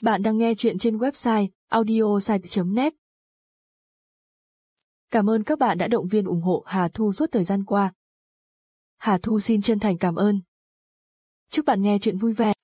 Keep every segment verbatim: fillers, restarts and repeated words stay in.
Bạn đang nghe chuyện trên website audiosite chấm net. Cảm ơn các bạn đã động viên ủng hộ Hà Thu suốt thời gian qua. Hà Thu xin chân thành cảm ơn. Chúc bạn nghe chuyện vui vẻ.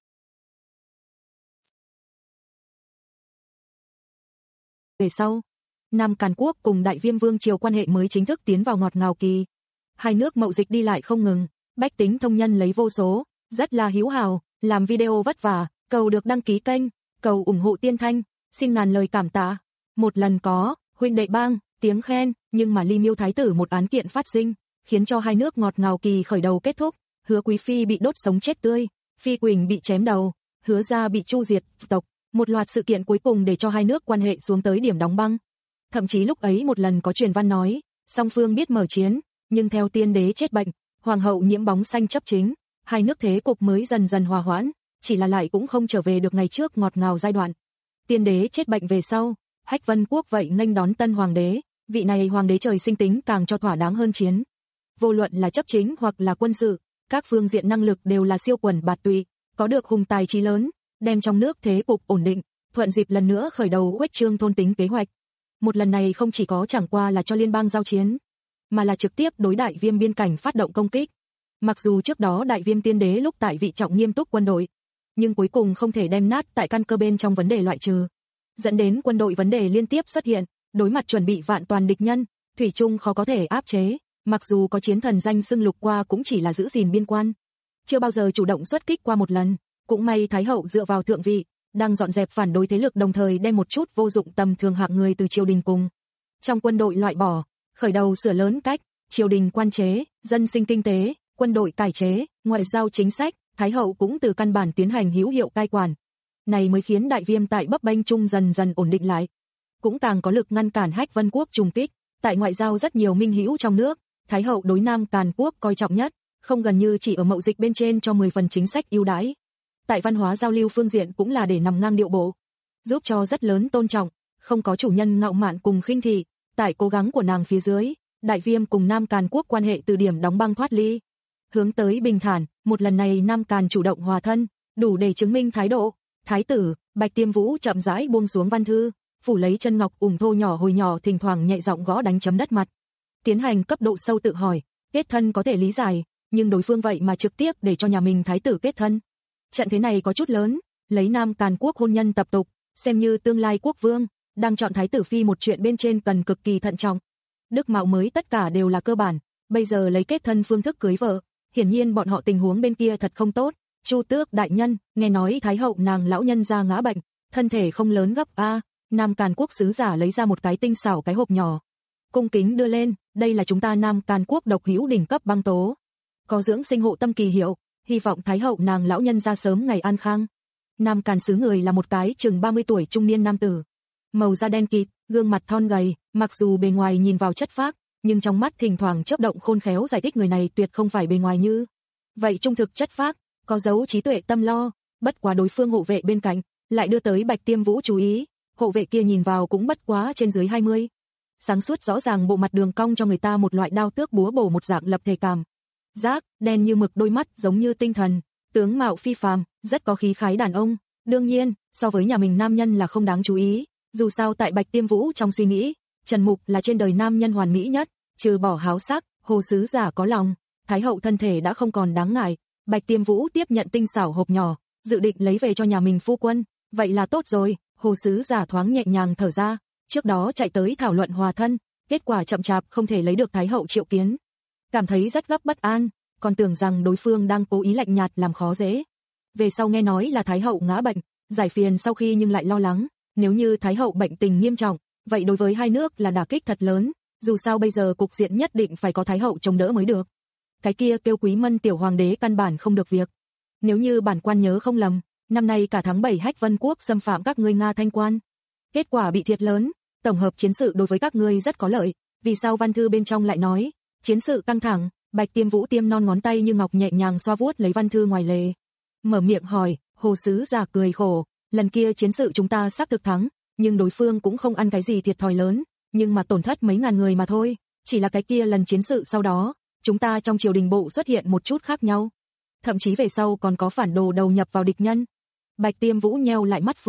Về sau, Nam Càn Quốc cùng Đại Viêm Vương triều quan hệ mới chính thức tiến vào ngọt ngào kỳ. Hai nước mậu dịch đi lại không ngừng, bách tính thông nhân lấy vô số, rất là hữu hào, làm video vất vả, cầu được đăng ký kênh, cầu ủng hộ Tiên Thanh, xin ngàn lời cảm tạ. Một lần có, huynh đệ bang, tiếng khen, nhưng mà Ly Miêu Thái tử một án kiện phát sinh, khiến cho hai nước ngọt ngào kỳ khởi đầu kết thúc, Hứa Quý Phi bị đốt sống chết tươi, Phi Quỳnh bị chém đầu, Hứa gia bị chu diệt tộc, một loạt sự kiện cuối cùng để cho hai nước quan hệ xuống tới điểm đóng băng. Thậm chí lúc ấy một lần có truyền văn nói, song phương biết mở chiến, nhưng theo tiên đế chết bệnh, hoàng hậu nhiễm bóng xanh chấp chính, hai nước thế cục mới dần dần hòa hoãn, chỉ là lại cũng không trở về được ngày trước ngọt ngào giai đoạn. Tiên đế chết bệnh về sau, Hách Vân Quốc vậy nghênh đón tân hoàng đế, vị này hoàng đế trời sinh tính càng cho thỏa đáng hơn chiến. Vô luận là chấp chính hoặc là quân sự, các phương diện năng lực đều là siêu quần bạt tụy, có được hùng tài trí lớn, đem trong nước thế cục ổn định, thuận dịp lần nữa khởi đầu khuếch trương thôn tính kế hoạch. Một lần này không chỉ có chẳng qua là cho liên bang giao chiến, mà là trực tiếp đối Đại Viêm biên cảnh phát động công kích. Mặc dù trước đó Đại Viêm tiên đế lúc tại vị trọng nghiêm túc quân đội, nhưng cuối cùng không thể đem nát tại căn cơ bên trong vấn đề loại trừ, dẫn đến quân đội vấn đề liên tiếp xuất hiện, đối mặt chuẩn bị vạn toàn địch nhân, thủy chung khó có thể áp chế, mặc dù có chiến thần danh xưng lục qua cũng chỉ là giữ gìn biên quan, chưa bao giờ chủ động xuất kích qua một lần. Cũng may Thái hậu dựa vào thượng vị, đang dọn dẹp phản đối thế lực, đồng thời đem một chút vô dụng tầm thường hạng người từ triều đình cùng trong quân đội loại bỏ, khởi đầu sửa lớn cách triều đình quan chế, dân sinh kinh tế, quân đội cải chế, ngoại giao chính sách, Thái hậu cũng từ căn bản tiến hành hữu hiệu cai quản. Này mới khiến Đại Viêm tại bấp bênh chung dần dần ổn định lại, cũng càng có lực ngăn cản Hách Vân Quốc trùng kích. Tại ngoại giao rất nhiều minh hữu trong nước, Thái hậu đối Nam Càn Quốc coi trọng nhất, không gần như chỉ ở mậu dịch bên trên cho mười phần chính sách ưu đãi. Tại văn hóa giao lưu phương diện cũng là để nằm ngang điệu bộ, giúp cho rất lớn tôn trọng, không có chủ nhân ngạo mạn cùng khinh thị. Tại cố gắng của nàng phía dưới, Đại Viêm cùng Nam Càn Quốc quan hệ từ điểm đóng băng thoát ly, hướng tới bình thản. Một lần này Nam Càn chủ động hòa thân, đủ để chứng minh thái độ. Thái tử Bạch Tiêm Vũ chậm rãi buông xuống văn thư, phủ lấy chân ngọc ủng thô nhỏ hồi nhỏ, thỉnh thoảng nhẹ giọng gõ đánh chấm đất mặt, tiến hành cấp độ sâu tự hỏi. Kết thân có thể lý giải, nhưng đối phương vậy mà trực tiếp để cho nhà mình thái tử kết thân, trận thế này có chút lớn. Lấy Nam Càn Quốc hôn nhân tập tục, xem như tương lai quốc vương, đang chọn thái tử phi một chuyện bên trên cần cực kỳ thận trọng. Đức mạo mới tất cả đều là cơ bản, bây giờ lấy kết thân phương thức cưới vợ, hiển nhiên bọn họ tình huống bên kia thật không tốt. Chu Tước đại nhân, nghe nói Thái hậu nàng lão nhân ra ngã bệnh, thân thể không lớn gấp a. À, Nam Càn Quốc sứ giả lấy ra một cái tinh xảo cái hộp nhỏ, cung kính đưa lên, đây là chúng ta Nam Càn Quốc độc hữu đỉnh cấp băng tố, có dưỡng sinh hộ tâm kỳ hiệu, hy vọng Thái hậu nàng lão nhân ra sớm ngày an khang. Nam Càn sứ người là một cái chừng ba mươi tuổi trung niên nam tử, màu da đen kịt, gương mặt thon gầy, mặc dù bề ngoài nhìn vào chất phác, nhưng trong mắt thỉnh thoảng chớp động khôn khéo giải thích người này tuyệt không phải bề ngoài như vậy trung thực chất phác, có dấu trí tuệ tâm lo. Bất quá đối phương hộ vệ bên cạnh lại đưa tới Bạch Tiêm Vũ chú ý, hộ vệ kia nhìn vào cũng bất quá trên dưới hai mươi, sáng suốt rõ ràng, bộ mặt đường cong cho người ta một loại đao tước búa bổ một dạng lập thể cảm giác, đen như mực, đôi mắt giống như tinh thần, tướng mạo phi phàm, rất có khí khái đàn ông. Đương nhiên, so với nhà mình nam nhân là không đáng chú ý, dù sao tại Bạch Tiêm Vũ trong suy nghĩ, Trần Mục là trên đời nam nhân hoàn mỹ nhất, trừ bỏ háo sắc, hồ sứ giả có lòng, Thái hậu thân thể đã không còn đáng ngại. Bạch Tiêm Vũ tiếp nhận tinh xảo hộp nhỏ, dự định lấy về cho nhà mình phu quân, vậy là tốt rồi. Hồ sứ giả thoáng nhẹ nhàng thở ra, trước đó chạy tới thảo luận hòa thân, kết quả chậm chạp không thể lấy được Thái hậu triệu kiến, cảm thấy rất gấp bất an, còn tưởng rằng đối phương đang cố ý lạnh nhạt làm khó dễ. Về sau nghe nói là Thái hậu ngã bệnh, giải phiền sau khi nhưng lại lo lắng, nếu như Thái hậu bệnh tình nghiêm trọng, vậy đối với hai nước là đả kích thật lớn, dù sao bây giờ cục diện nhất định phải có Thái hậu chống đỡ mới được. Cái kia kêu Quý Mân tiểu hoàng đế căn bản không được việc. Nếu như bản quan nhớ không lầm, năm nay cả tháng bảy Hách Vân Quốc xâm phạm các ngươi Nga Thanh quan, kết quả bị thiệt lớn, tổng hợp chiến sự đối với các ngươi rất có lợi. Vì sao văn thư bên trong lại nói chiến sự căng thẳng? Bạch Tiêm Vũ tiêm non ngón tay như ngọc nhẹ nhàng xoa vuốt lấy văn thư ngoài lề, mở miệng hỏi. Hồ sứ giả cười khổ, lần kia chiến sự chúng ta xác thực thắng, nhưng đối phương cũng không ăn cái gì thiệt thòi lớn, nhưng mà tổn thất mấy ngàn người mà thôi. Chỉ là cái kia lần chiến sự sau đó, chúng ta trong triều đình bộ xuất hiện một chút khác nhau, thậm chí về sau còn có phản đồ đầu nhập vào địch nhân. Bạch Tiêm Vũ nheo lại mắt phượng,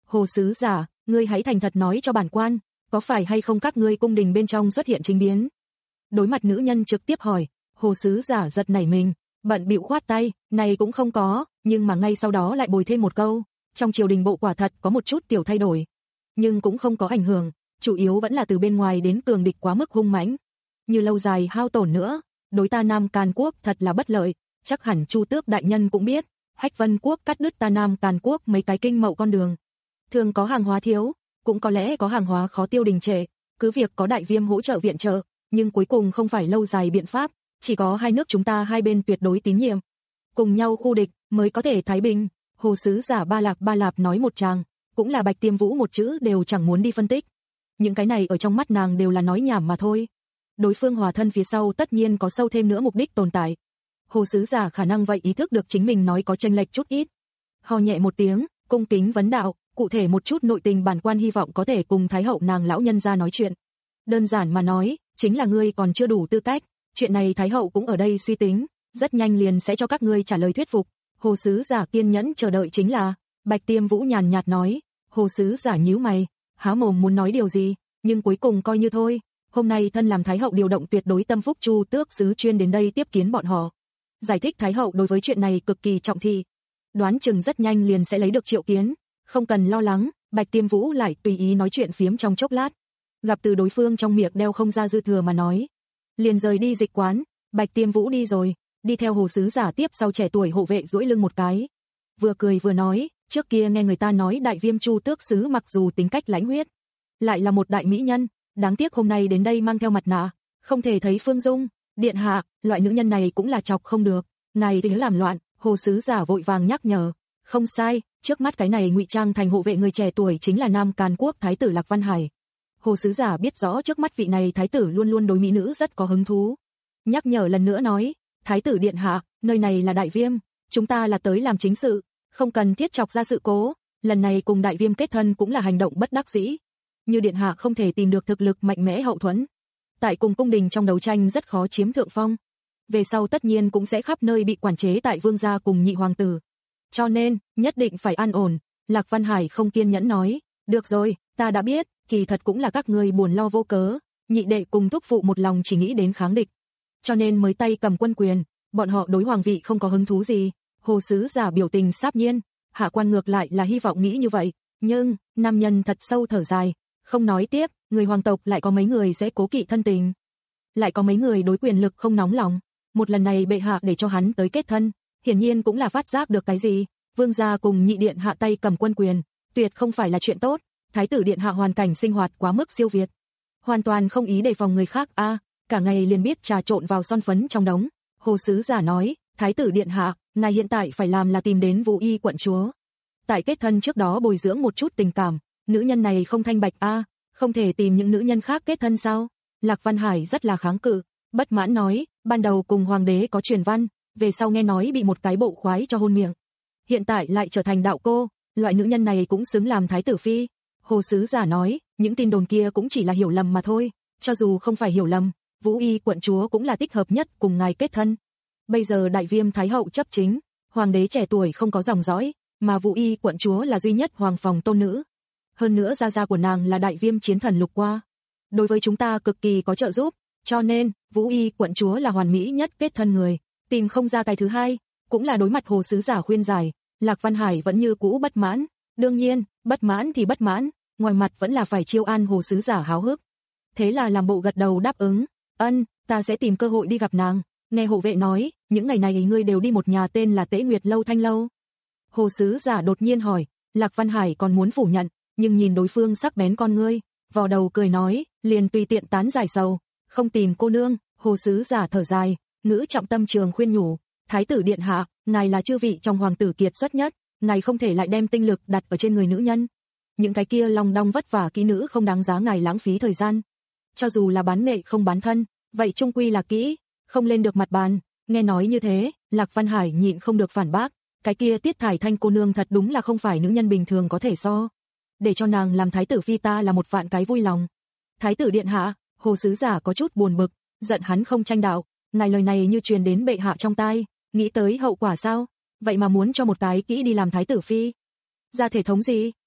Hồ sứ giả, ngươi hãy thành thật nói cho bản quan, có phải hay không các ngươi cung đình bên trong xuất hiện chính biến? Đối mặt nữ nhân trực tiếp hỏi, hồ sứ giả giật nảy mình, bận bịu khoát tay, này cũng không có, nhưng mà ngay sau đó lại bồi thêm một câu, trong triều đình bộ quả thật có một chút tiểu thay đổi, nhưng cũng không có ảnh hưởng, chủ yếu vẫn là từ bên ngoài đến cường địch quá mức hung mãnh, như lâu dài hao tổn nữa, đối ta Nam Càn Quốc thật là bất lợi, chắc hẳn Chu Tước đại nhân cũng biết, Hách Vân Quốc cắt đứt ta Nam Càn Quốc mấy cái kinh mậu con đường, thường có hàng hóa thiếu, cũng có lẽ có hàng hóa khó tiêu đình trệ, cứ việc có đại viêm hỗ trợ viện trợ, nhưng cuối cùng không phải lâu dài biện pháp, chỉ có hai nước chúng ta hai bên tuyệt đối tín nhiệm, cùng nhau khu địch mới có thể thái bình. Hồ sứ giả ba lạp ba lạp nói một tràng, cũng là Bạch Tiêm Vũ một chữ đều chẳng muốn đi phân tích. Những cái này ở trong mắt nàng đều là nói nhảm mà thôi. Đối phương hòa thân phía sau tất nhiên có sâu thêm nữa mục đích tồn tại. Hồ sứ giả khả năng vậy ý thức được chính mình nói có chênh lệch chút ít. Ho nhẹ một tiếng, cung kính vấn đạo, cụ thể một chút nội tình bản quan hy vọng có thể cùng Thái hậu nàng lão nhân ra nói chuyện. Đơn giản mà nói, chính là ngươi còn chưa đủ tư cách, chuyện này Thái hậu cũng ở đây suy tính, rất nhanh liền sẽ cho các ngươi trả lời thuyết phục. Hồ sứ giả kiên nhẫn chờ đợi chính là, Bạch Tiêm Vũ nhàn nhạt nói, hồ sứ giả nhíu mày, há mồm muốn nói điều gì, nhưng cuối cùng coi như thôi, hôm nay thân làm Thái hậu điều động tuyệt đối tâm phúc Chu Tước sứ chuyên đến đây tiếp kiến bọn họ. Giải thích Thái hậu đối với chuyện này cực kỳ trọng thị, đoán chừng rất nhanh liền sẽ lấy được triệu kiến, không cần lo lắng. Bạch Tiêm Vũ lại tùy ý nói chuyện phiếm trong chốc lát, gặp từ đối phương trong miệng đeo không ra dư thừa mà nói, liền rời đi dịch quán. Bạch Tiêm Vũ đi rồi, đi theo hồ sứ giả tiếp sau trẻ tuổi hộ vệ duỗi lưng một cái, vừa cười vừa nói, trước kia nghe người ta nói đại viêm Chu Tước sứ mặc dù tính cách lãnh huyết, lại là một đại mỹ nhân, đáng tiếc hôm nay đến đây mang theo mặt nạ, không thể thấy phương dung. Điện hạ, loại nữ nhân này cũng là chọc không được, ngài đừng làm loạn. Hồ sứ giả vội vàng nhắc nhở, không sai, trước mắt cái này ngụy trang thành hộ vệ người trẻ tuổi chính là Nam Càn Quốc thái tử Lạc Văn Hải. Hồ sứ giả biết rõ trước mắt vị này thái tử luôn luôn đối mỹ nữ rất có hứng thú, nhắc nhở lần nữa nói, thái tử điện hạ, nơi này là đại viêm, chúng ta là tới làm chính sự, không cần thiết chọc ra sự cố, lần này cùng đại viêm kết thân cũng là hành động bất đắc dĩ, như điện hạ không thể tìm được thực lực mạnh mẽ hậu thuẫn, tại cùng cung đình trong đấu tranh rất khó chiếm thượng phong, về sau tất nhiên cũng sẽ khắp nơi bị quản chế tại vương gia cùng nhị hoàng tử, cho nên nhất định phải an ổn. Lạc Văn Hải không kiên nhẫn nói, được rồi, ta đã biết, kỳ thật cũng là các ngươi buồn lo vô cớ, nhị đệ cùng thúc phụ một lòng chỉ nghĩ đến kháng địch, cho nên mới tay cầm quân quyền, bọn họ đối hoàng vị không có hứng thú gì. Hồ sứ giả biểu tình sáp nhiên, hạ quan ngược lại là hy vọng nghĩ như vậy, nhưng nam nhân thật sâu thở dài, không nói tiếp. Người hoàng tộc lại có mấy người sẽ cố kỵ thân tình, lại có mấy người đối quyền lực không nóng lòng, một lần này bệ hạ để cho hắn tới kết thân, hiển nhiên cũng là phát giác được cái gì. Vương gia cùng nhị điện hạ tay cầm quân quyền, tuyệt không phải là chuyện tốt. Thái tử điện hạ hoàn cảnh sinh hoạt quá mức siêu việt, hoàn toàn không ý đề phòng người khác a, à, cả ngày liền biết trà trộn vào son phấn trong đống. Hồ sứ giả nói, thái tử điện hạ, ngài hiện tại phải làm là tìm đến Vũ Y quận chúa, tại kết thân trước đó bồi dưỡng một chút tình cảm, nữ nhân này không thanh bạch a, à, không thể tìm những nữ nhân khác kết thân sao? Lạc Văn Hải rất là kháng cự, bất mãn nói, ban đầu cùng hoàng đế có truyền văn, về sau nghe nói bị một cái bộ khoái cho hôn miệng, hiện tại lại trở thành đạo cô, loại nữ nhân này cũng xứng làm thái tử phi. Hồ sứ giả nói, những tin đồn kia cũng chỉ là hiểu lầm mà thôi, cho dù không phải hiểu lầm, Vũ Y quận chúa cũng là thích hợp nhất cùng ngài kết thân. Bây giờ đại viêm thái hậu chấp chính, hoàng đế trẻ tuổi không có dòng dõi, mà Vũ Y quận chúa là duy nhất hoàng phòng tôn nữ. Hơn nữa gia gia của nàng là đại viêm chiến thần Lục Qua, đối với chúng ta cực kỳ có trợ giúp, cho nên Vũ Y quận chúa là hoàn mỹ nhất kết thân người, tìm không ra cái thứ hai. Cũng là đối mặt hồ sứ giả khuyên giải, Lạc Văn Hải vẫn như cũ bất mãn, đương nhiên, bất mãn thì bất mãn, ngoài mặt vẫn là phải chiêu an hồ sứ giả háo hức. Thế là làm bộ gật đầu đáp ứng, ân, ta sẽ tìm cơ hội đi gặp nàng. Nghe hộ vệ nói, những ngày này ngươi đều đi một nhà tên là Tế Nguyệt Lâu Thanh Lâu. Hồ sứ giả đột nhiên hỏi, Lạc Văn Hải còn muốn phủ nhận, nhưng nhìn đối phương sắc bén con ngươi, vò đầu cười nói, liền tùy tiện tán giải sầu, không tìm cô nương. Hồ sứ giả thở dài, ngữ trọng tâm trường khuyên nhủ, thái tử điện hạ, ngài là chư vị trong hoàng tử kiệt xuất nhất, ngài không thể lại đem tinh lực đặt ở trên người nữ nhân. Những cái kia long đong vất vả kỹ nữ không đáng giá ngài lãng phí thời gian. Cho dù là bán nghệ không bán thân, vậy chung quy là kỹ, không lên được mặt bàn. Nghe nói như thế, Lạc Văn Hải nhịn không được phản bác, cái kia Tiết Thải Thanh cô nương thật đúng là không phải nữ nhân bình thường có thể so. Để cho nàng làm thái tử phi ta là một vạn cái vui lòng. Thái tử điện hạ, hồ sứ giả có chút buồn bực, giận hắn không tranh đạo, ngài lời này như truyền đến bệ hạ trong tai, nghĩ tới hậu quả sao? Vậy mà muốn cho một cái kỹ đi làm thái tử phi. Ra thể thống gì?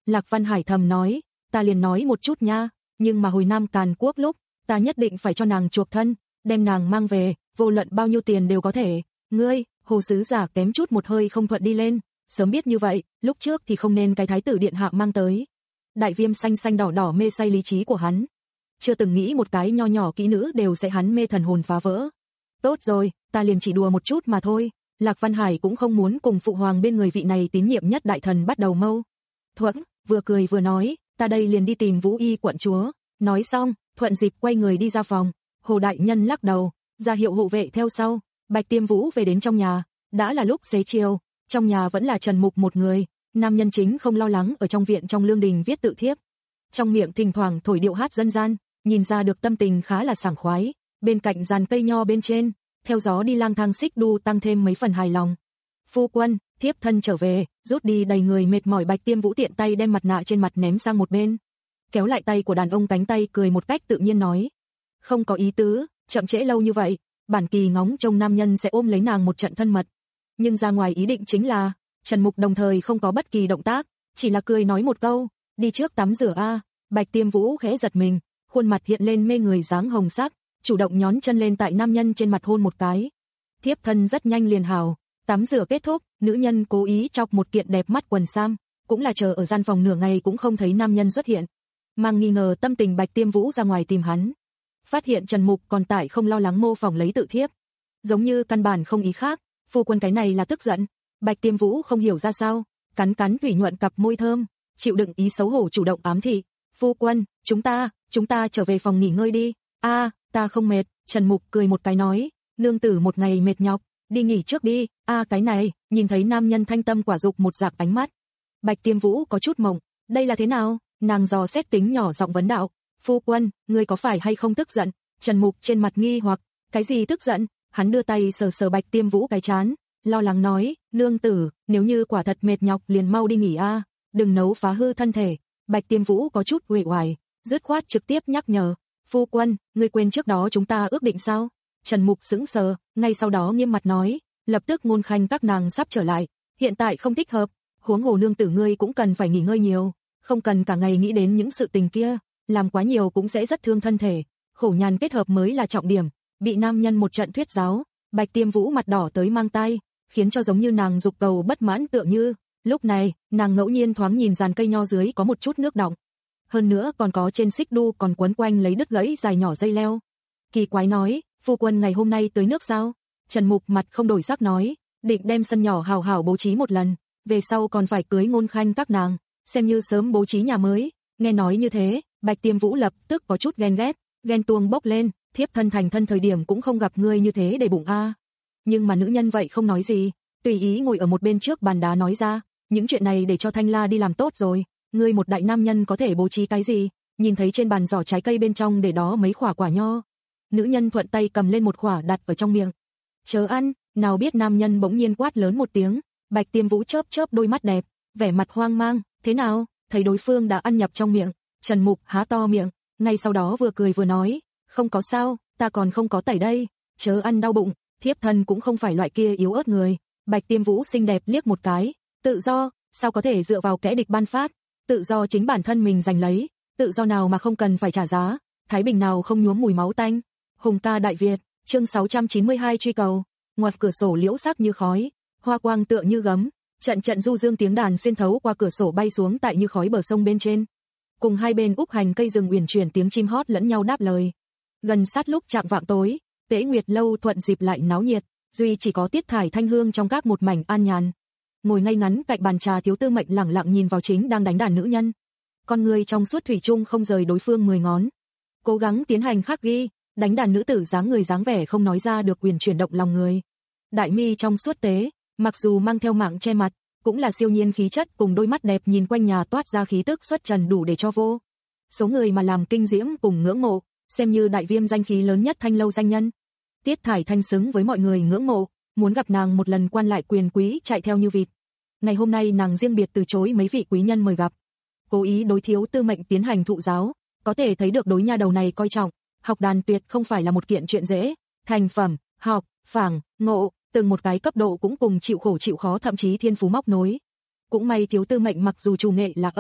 Lạc Văn Hải thầm nói, ta liền nói một chút nha, nhưng mà hồi Nam Càn Quốc lúc, ta nhất định phải cho nàng chuộc thân, đem nàng mang về, vô luận bao nhiêu tiền đều có thể. Ngươi, Hồ sứ giả kém chút một hơi không thuận đi lên, sớm biết như vậy, lúc trước thì không nên cái thái tử điện hạ mang tới. Đại Viêm xanh xanh đỏ đỏ mê say lý trí của hắn. Chưa từng nghĩ một cái nho nhỏ kỹ nữ đều sẽ hắn mê thần hồn phá vỡ. Tốt rồi, ta liền chỉ đùa một chút mà thôi. Lạc Văn Hải cũng không muốn cùng phụ hoàng bên người vị này tín nhiệm nhất đại thần bắt đầu mâu thuẫn, vừa cười vừa nói, ta đây liền đi tìm Vũ Y quận chúa. Nói xong, thuận dịp quay người đi ra phòng. Hồ đại nhân lắc đầu, ra hiệu hộ vệ theo sau. Bạch Tiêm Vũ về đến trong nhà, đã là lúc xế chiều, trong nhà vẫn là Trần Mục một người, nam nhân chính không lo lắng ở trong viện trong lương đình viết tự thiếp. Trong miệng thỉnh thoảng thổi điệu hát dân gian, nhìn ra được tâm tình khá là sảng khoái, bên cạnh giàn cây nho bên trên, theo gió đi lang thang xích đu tăng thêm mấy phần hài lòng. Phu quân, thiếp thân trở về, rút đi đầy người mệt mỏi. Bạch Tiêm Vũ tiện tay đem mặt nạ trên mặt ném sang một bên, kéo lại tay của đàn ông cánh tay cười một cách tự nhiên nói, không có ý tứ, chậm trễ lâu như vậy, bản kỳ ngóng trông nam nhân sẽ ôm lấy nàng một trận thân mật. Nhưng ra ngoài ý định chính là, Trần Mục đồng thời không có bất kỳ động tác, chỉ là cười nói một câu, đi trước tắm rửa a. Bạch Tiêm Vũ khẽ giật mình, khuôn mặt hiện lên mê người dáng hồng sắc, chủ động nhón chân lên tại nam nhân trên mặt hôn một cái. Thiếp thân rất nhanh liền hào, tắm rửa kết thúc, nữ nhân cố ý chọc một kiện đẹp mắt quần sam, cũng là chờ ở gian phòng nửa ngày cũng không thấy nam nhân xuất hiện. Mang nghi ngờ tâm tình Bạch Tiêm Vũ ra ngoài tìm hắn. Phát hiện Trần Mục còn tại không lo lắng mô phỏng lấy tự thiếp, giống như căn bản không ý khác. Phu quân cái này là tức giận. Bạch Tiêm Vũ không hiểu ra sao, cắn cắn thủy nhuận cặp môi thơm, chịu đựng ý xấu hổ chủ động ám thị, phu quân, chúng ta, chúng ta trở về phòng nghỉ ngơi đi. A, ta không mệt. Trần Mục cười một cái nói, nương tử một ngày mệt nhọc, đi nghỉ trước đi. A cái này, nhìn thấy nam nhân thanh tâm quả dục một dạc ánh mắt. Bạch Tiêm Vũ có chút mộng, đây là thế nào? Nàng dò xét tính nhỏ giọng vấn đạo, phu quân, ngươi có phải hay không tức giận? Trần Mục trên mặt nghi hoặc, cái gì tức giận? Hắn đưa tay sờ sờ Bạch Tiêm Vũ cái trán, lo lắng nói, nương tử, nếu như quả thật mệt nhọc liền mau đi nghỉ a, đừng nấu phá hư thân thể. Bạch Tiêm Vũ có chút uể oải, dứt khoát trực tiếp nhắc nhở, phu quân, ngươi quên trước đó chúng ta ước định sao? Trần Mục sững sờ, ngay sau đó nghiêm mặt nói, lập tức ngôn khanh các nàng sắp trở lại, hiện tại không thích hợp, huống hồ nương tử ngươi cũng cần phải nghỉ ngơi nhiều, không cần cả ngày nghĩ đến những sự tình kia, làm quá nhiều cũng sẽ rất thương thân thể, khổ nhàn kết hợp mới là trọng điểm. Bị nam nhân một trận thuyết giáo, Bạch Tiêm Vũ mặt đỏ tới mang tai, khiến cho giống như nàng dục cầu bất mãn tựa như. Lúc này, nàng ngẫu nhiên thoáng nhìn dàn cây nho dưới có một chút nước đọng, hơn nữa còn có trên xích đu còn quấn quanh lấy đứt gãy dài nhỏ dây leo. Kỳ quái nói, phu quân ngày hôm nay tới nước sao? Trần Mục mặt không đổi sắc nói, định đem sân nhỏ hào hảo bố trí một lần, về sau còn phải cưới ngôn khanh các nàng, xem như sớm bố trí nhà mới. Nghe nói như thế, Bạch Tiêm Vũ lập tức có chút ghen ghét, ghen tuông bốc lên, thiếp thân thành thân thời điểm cũng không gặp ngươi như thế để bụng a. Nhưng mà nữ nhân vậy không nói gì, tùy ý ngồi ở một bên trước bàn đá nói ra, những chuyện này để cho Thanh La đi làm tốt rồi, ngươi một đại nam nhân có thể bố trí cái gì? Nhìn thấy trên bàn giỏ trái cây bên trong để đó mấy quả quả nho, nữ nhân thuận tay cầm lên một quả đặt ở trong miệng. Chớ ăn, nào biết nam nhân bỗng nhiên quát lớn một tiếng, Bạch Tiêm Vũ chớp chớp đôi mắt đẹp, vẻ mặt hoang mang, thế nào? Thấy đối phương đã ăn nhập trong miệng, Trần Mục há to miệng, ngay sau đó vừa cười vừa nói, không có sao, ta còn không có tẩy đây, chớ ăn đau bụng, thiếp thân cũng không phải loại kia yếu ớt người. Bạch Tiêm Vũ xinh đẹp liếc một cái, tự do, sao có thể dựa vào kẻ địch ban phát, tự do chính bản thân mình giành lấy, tự do nào mà không cần phải trả giá, thái bình nào không nhuốm mùi máu tanh. Hùng ca Đại Việt, chương sáu trăm chín mươi hai truy cầu. Ngoặt cửa sổ liễu sắc như khói, hoa quang tựa như gấm, trận trận du dương tiếng đàn xuyên thấu qua cửa sổ bay xuống tại như khói bờ sông bên trên. Cùng hai bên úc hành cây rừng uyển chuyển tiếng chim hót lẫn nhau đáp lời. Gần sát lúc chạng vạng tối, Tế Nguyệt lâu thuận dịp lại náo nhiệt, duy chỉ có Tiết Thải Thanh Hương trong các một mảnh an nhàn. Ngồi ngay ngắn cạnh bàn trà Thiếu Tư Mệnh lẳng lặng nhìn vào chính đang đánh đàn nữ nhân. Con người trong suốt thủy chung không rời đối phương mười ngón. Cố gắng tiến hành khắc ghi, đánh đàn nữ tử dáng người dáng vẻ không nói ra được uyển chuyển động lòng người. Đại mi trong suốt tế, mặc dù mang theo mạng che mặt, cũng là siêu nhiên khí chất cùng đôi mắt đẹp nhìn quanh nhà toát ra khí tức xuất trần đủ để cho vô số người mà làm kinh diễm cùng ngưỡng mộ, xem như Đại Viêm danh khí lớn nhất Thanh lâu danh nhân. Tiết Thải Thanh xứng với mọi người ngưỡng mộ, muốn gặp nàng một lần quan lại quyền quý chạy theo như vịt. Ngày hôm nay nàng riêng biệt từ chối mấy vị quý nhân mời gặp, cố ý đối Thiếu Tư Mệnh tiến hành thụ giáo, có thể thấy được đối nha đầu này coi trọng, học đàn tuyệt không phải là một kiện chuyện dễ, thành phẩm, học, phảng, ngộ, từng một cái cấp độ cũng cùng chịu khổ chịu khó thậm chí thiên phú móc nối. Cũng may Thiếu Tư Mệnh mặc dù chủ nghệ là âm,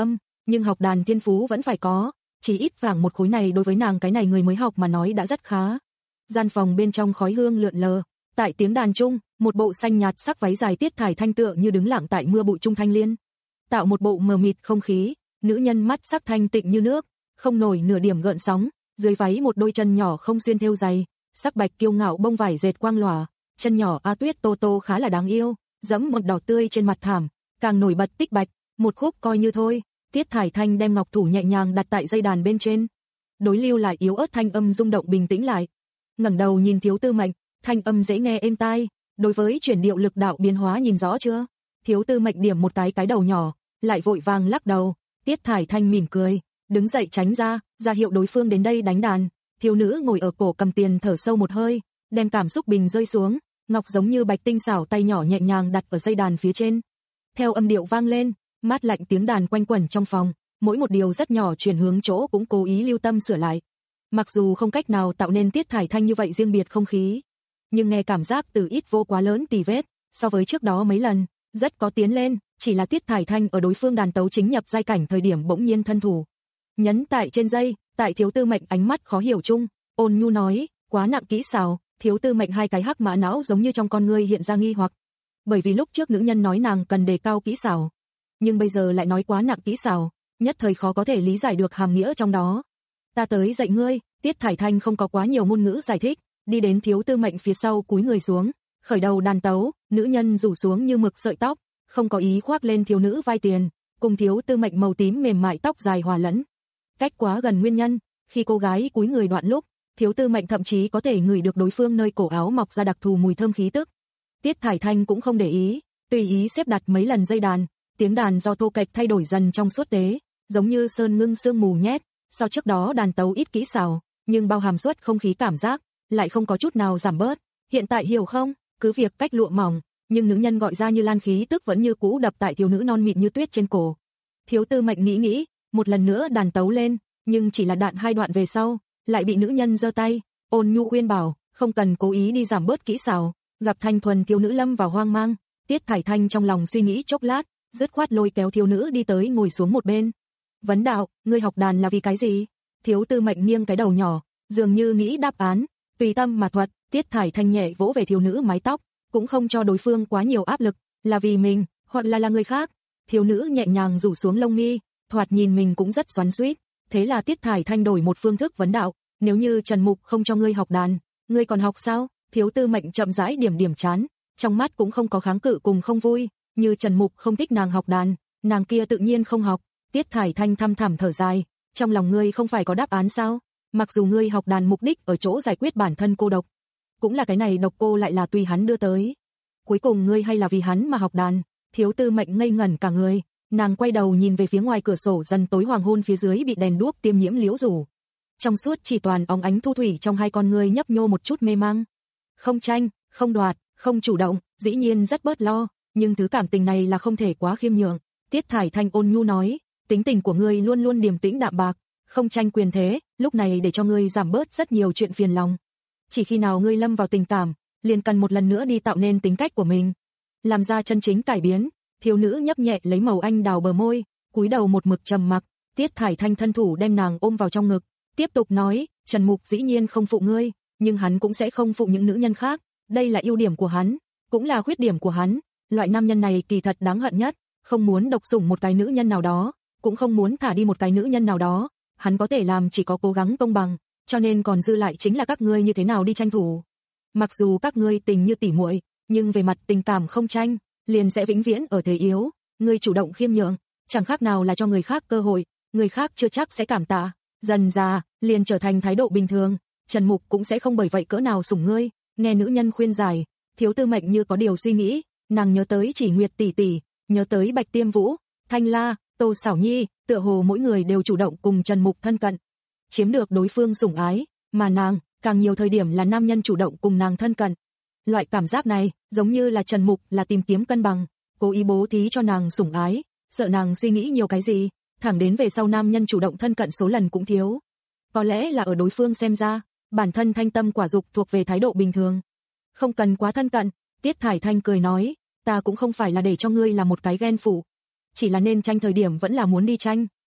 nhưng học đàn thiên phú vẫn phải có, chỉ ít vàng một khối này đối với nàng cái này người mới học mà nói đã rất khá. Gian phòng bên trong khói hương lượn lờ, tại tiếng đàn chung, một bộ xanh nhạt sắc váy dài Tiết Thải Thanh tựa như đứng lặng tại mưa bụi trung thanh liên, tạo một bộ mờ mịt không khí, nữ nhân mắt sắc thanh tịnh như nước, không nổi nửa điểm gợn sóng, dưới váy một đôi chân nhỏ không xuyên thêu giày, sắc bạch kiêu ngạo bông vải dệt quang lòa, chân nhỏ A Tuyết Tô Tô khá là đáng yêu, dẫm một đỏ tươi trên mặt thảm, càng nổi bật tích bạch, một khúc coi như thôi. Tiết Thải Thanh đem ngọc thủ nhẹ nhàng đặt tại dây đàn bên trên, đối lưu lại yếu ớt thanh âm rung động bình tĩnh lại. Ngẩng đầu nhìn Thiếu Tư Mệnh, thanh âm dễ nghe êm tai, đối với chuyển điệu lực đạo biến hóa nhìn rõ chưa? Thiếu Tư Mệnh điểm một cái cái đầu nhỏ, lại vội vàng lắc đầu. Tiết Thải Thanh mỉm cười, đứng dậy tránh ra, ra hiệu đối phương đến đây đánh đàn. Thiếu nữ ngồi ở cổ cầm tiền thở sâu một hơi, đem cảm xúc bình rơi xuống, ngọc giống như bạch tinh xảo tay nhỏ nhẹ nhàng đặt ở dây đàn phía trên. Theo âm điệu vang lên, mát lạnh tiếng đàn quanh quẩn trong phòng, mỗi một điều rất nhỏ chuyển hướng chỗ cũng cố ý lưu tâm sửa lại. Mặc dù không cách nào tạo nên Tiết Thải Thanh như vậy riêng biệt không khí, nhưng nghe cảm giác từ ít vô quá lớn tì vết, so với trước đó mấy lần, rất có tiến lên, chỉ là Tiết Thải Thanh ở đối phương đàn tấu chính nhập giai cảnh thời điểm bỗng nhiên thân thủ. Nhấn tại trên dây, tại Thiếu Tư Mệnh ánh mắt khó hiểu chung, ôn nhu nói, quá nặng kỹ xảo. Thiếu Tư Mệnh hai cái hắc mã não giống như trong con ngươi hiện ra nghi hoặc. Bởi vì lúc trước nữ nhân nói nàng cần đề cao kỹ xảo, nhưng bây giờ lại nói quá nặng kỹ xảo, nhất thời khó có thể lý giải được hàm nghĩa trong đó. Ta tới dạy ngươi. Tiết Thải Thanh không có quá nhiều ngôn ngữ giải thích, đi đến Thiếu Tư Mệnh phía sau cúi người xuống, khởi đầu đàn tấu, nữ nhân rủ xuống như mực sợi tóc, không có ý khoác lên thiếu nữ vai tiền, cùng Thiếu Tư Mệnh màu tím mềm mại tóc dài hòa lẫn. Cách quá gần nguyên nhân, khi cô gái cúi người đoạn lúc, Thiếu Tư Mệnh thậm chí có thể ngửi được đối phương nơi cổ áo mọc ra đặc thù mùi thơm khí tức. Tiết Thải Thanh cũng không để ý, tùy ý xếp đặt mấy lần dây đàn, tiếng đàn do thô kệch thay đổi dần trong suốt tế, giống như sơn ngưng sương mù nhét, so trước đó đàn tấu ít kỹ xảo, nhưng bao hàm suất không khí cảm giác, lại không có chút nào giảm bớt. Hiện tại hiểu không? Cứ việc cách lụa mỏng, nhưng nữ nhân gọi ra như lan khí tức vẫn như cũ đập tại thiếu nữ non mịn như tuyết trên cổ. Thiếu Tư Mệnh nghĩ nghĩ, một lần nữa đàn tấu lên, nhưng chỉ là đạn hai đoạn về sau, lại bị nữ nhân giơ tay, ôn nhu khuyên bảo, không cần cố ý đi giảm bớt kỹ xảo. Gặp thanh thuần thiếu nữ lâm vào hoang mang, Tiết Thải Thanh trong lòng suy nghĩ chốc lát, dứt khoát lôi kéo thiếu nữ đi tới ngồi xuống một bên. Vấn đạo, ngươi học đàn là vì cái gì? Thiếu Tư Mệnh nghiêng cái đầu nhỏ, dường như nghĩ đáp án, tùy tâm mà thuật. Tiết Thải Thanh nhẹ vỗ về thiếu nữ mái tóc, cũng không cho đối phương quá nhiều áp lực, là vì mình, hoặc là là người khác. Thiếu nữ nhẹ nhàng rủ xuống lông mi, thoạt nhìn mình cũng rất xoắn xuýt. Thế là Tiết Thải Thanh đổi một phương thức vấn đạo, nếu như Trần Mục không cho ngươi học đàn, ngươi còn học sao? Thiếu Tư Mệnh chậm rãi điểm điểm chán, trong mắt cũng không có kháng cự cùng không vui, như Trần Mục không thích nàng học đàn, nàng kia tự nhiên không học. Tiết Thải Thanh thăm thẳm thở dài, trong lòng ngươi không phải có đáp án sao? Mặc dù ngươi học đàn mục đích ở chỗ giải quyết bản thân cô độc, cũng là cái này độc cô lại là tùy hắn đưa tới. Cuối cùng ngươi hay là vì hắn mà học đàn. Thiếu Tư Mệnh ngây ngẩn cả người, nàng quay đầu nhìn về phía ngoài cửa sổ dần tối hoàng hôn phía dưới bị đèn đuốc tiêm nhiễm liễu rủ. Trong suốt chỉ toàn óng ánh thu thủy trong hai con ngươi nhấp nhô một chút mê mang. Không tranh, không đoạt, không chủ động, dĩ nhiên rất bớt lo, nhưng thứ cảm tình này là không thể quá khiêm nhường. Tiết Thải Thanh ôn nhu nói, tính tình của ngươi luôn luôn điềm tĩnh đạm bạc, không tranh quyền thế, lúc này để cho ngươi giảm bớt rất nhiều chuyện phiền lòng. Chỉ khi nào ngươi lâm vào tình cảm, liền cần một lần nữa đi tạo nên tính cách của mình, làm ra chân chính cải biến. Thiếu nữ nhấp nhẹ lấy màu anh đào bờ môi, cúi đầu một mực trầm mặc. Tiết Thải Thanh thân thủ đem nàng ôm vào trong ngực, tiếp tục nói, Trần Mục dĩ nhiên không phụ ngươi, nhưng hắn cũng sẽ không phụ những nữ nhân khác, đây là ưu điểm của hắn, cũng là khuyết điểm của hắn. Loại nam nhân này kỳ thật đáng hận nhất, không muốn độc sủng một cái nữ nhân nào đó, cũng không muốn thả đi một cái nữ nhân nào đó, hắn có thể làm chỉ có cố gắng công bằng, cho nên còn dư lại chính là các ngươi như thế nào đi tranh thủ. Mặc dù các ngươi tình như tỉ muội, nhưng về mặt tình cảm không tranh, liền sẽ vĩnh viễn ở thế yếu. Ngươi chủ động khiêm nhường, chẳng khác nào là cho người khác cơ hội, người khác chưa chắc sẽ cảm tạ, dần dà liền trở thành thái độ bình thường. Trần Mục cũng sẽ không bởi vậy cỡ nào sủng ngươi. Nghe nữ nhân khuyên giải, Thiếu Tư Mệnh như có điều suy nghĩ, nàng nhớ tới Chỉ Nguyệt tỷ tỷ, nhớ tới Bạch Tiêm Vũ, Thanh La, Tô Sảo Nhi, tựa hồ mỗi người đều chủ động cùng Trần Mục thân cận, chiếm được đối phương sủng ái, mà nàng, càng nhiều thời điểm là nam nhân chủ động cùng nàng thân cận. Loại cảm giác này, giống như là Trần Mục là tìm kiếm cân bằng, cố ý bố thí cho nàng sủng ái, sợ nàng suy nghĩ nhiều cái gì, thẳng đến về sau nam nhân chủ động thân cận số lần cũng thiếu. Có lẽ là ở đối phương xem ra, bản thân thanh tâm quả dục thuộc về thái độ bình thường, không cần quá thân cận. Tiết Thải Thanh cười nói, ta cũng không phải là để cho ngươi là một cái ghen phụ, chỉ là nên tranh thời điểm vẫn là muốn đi tranh,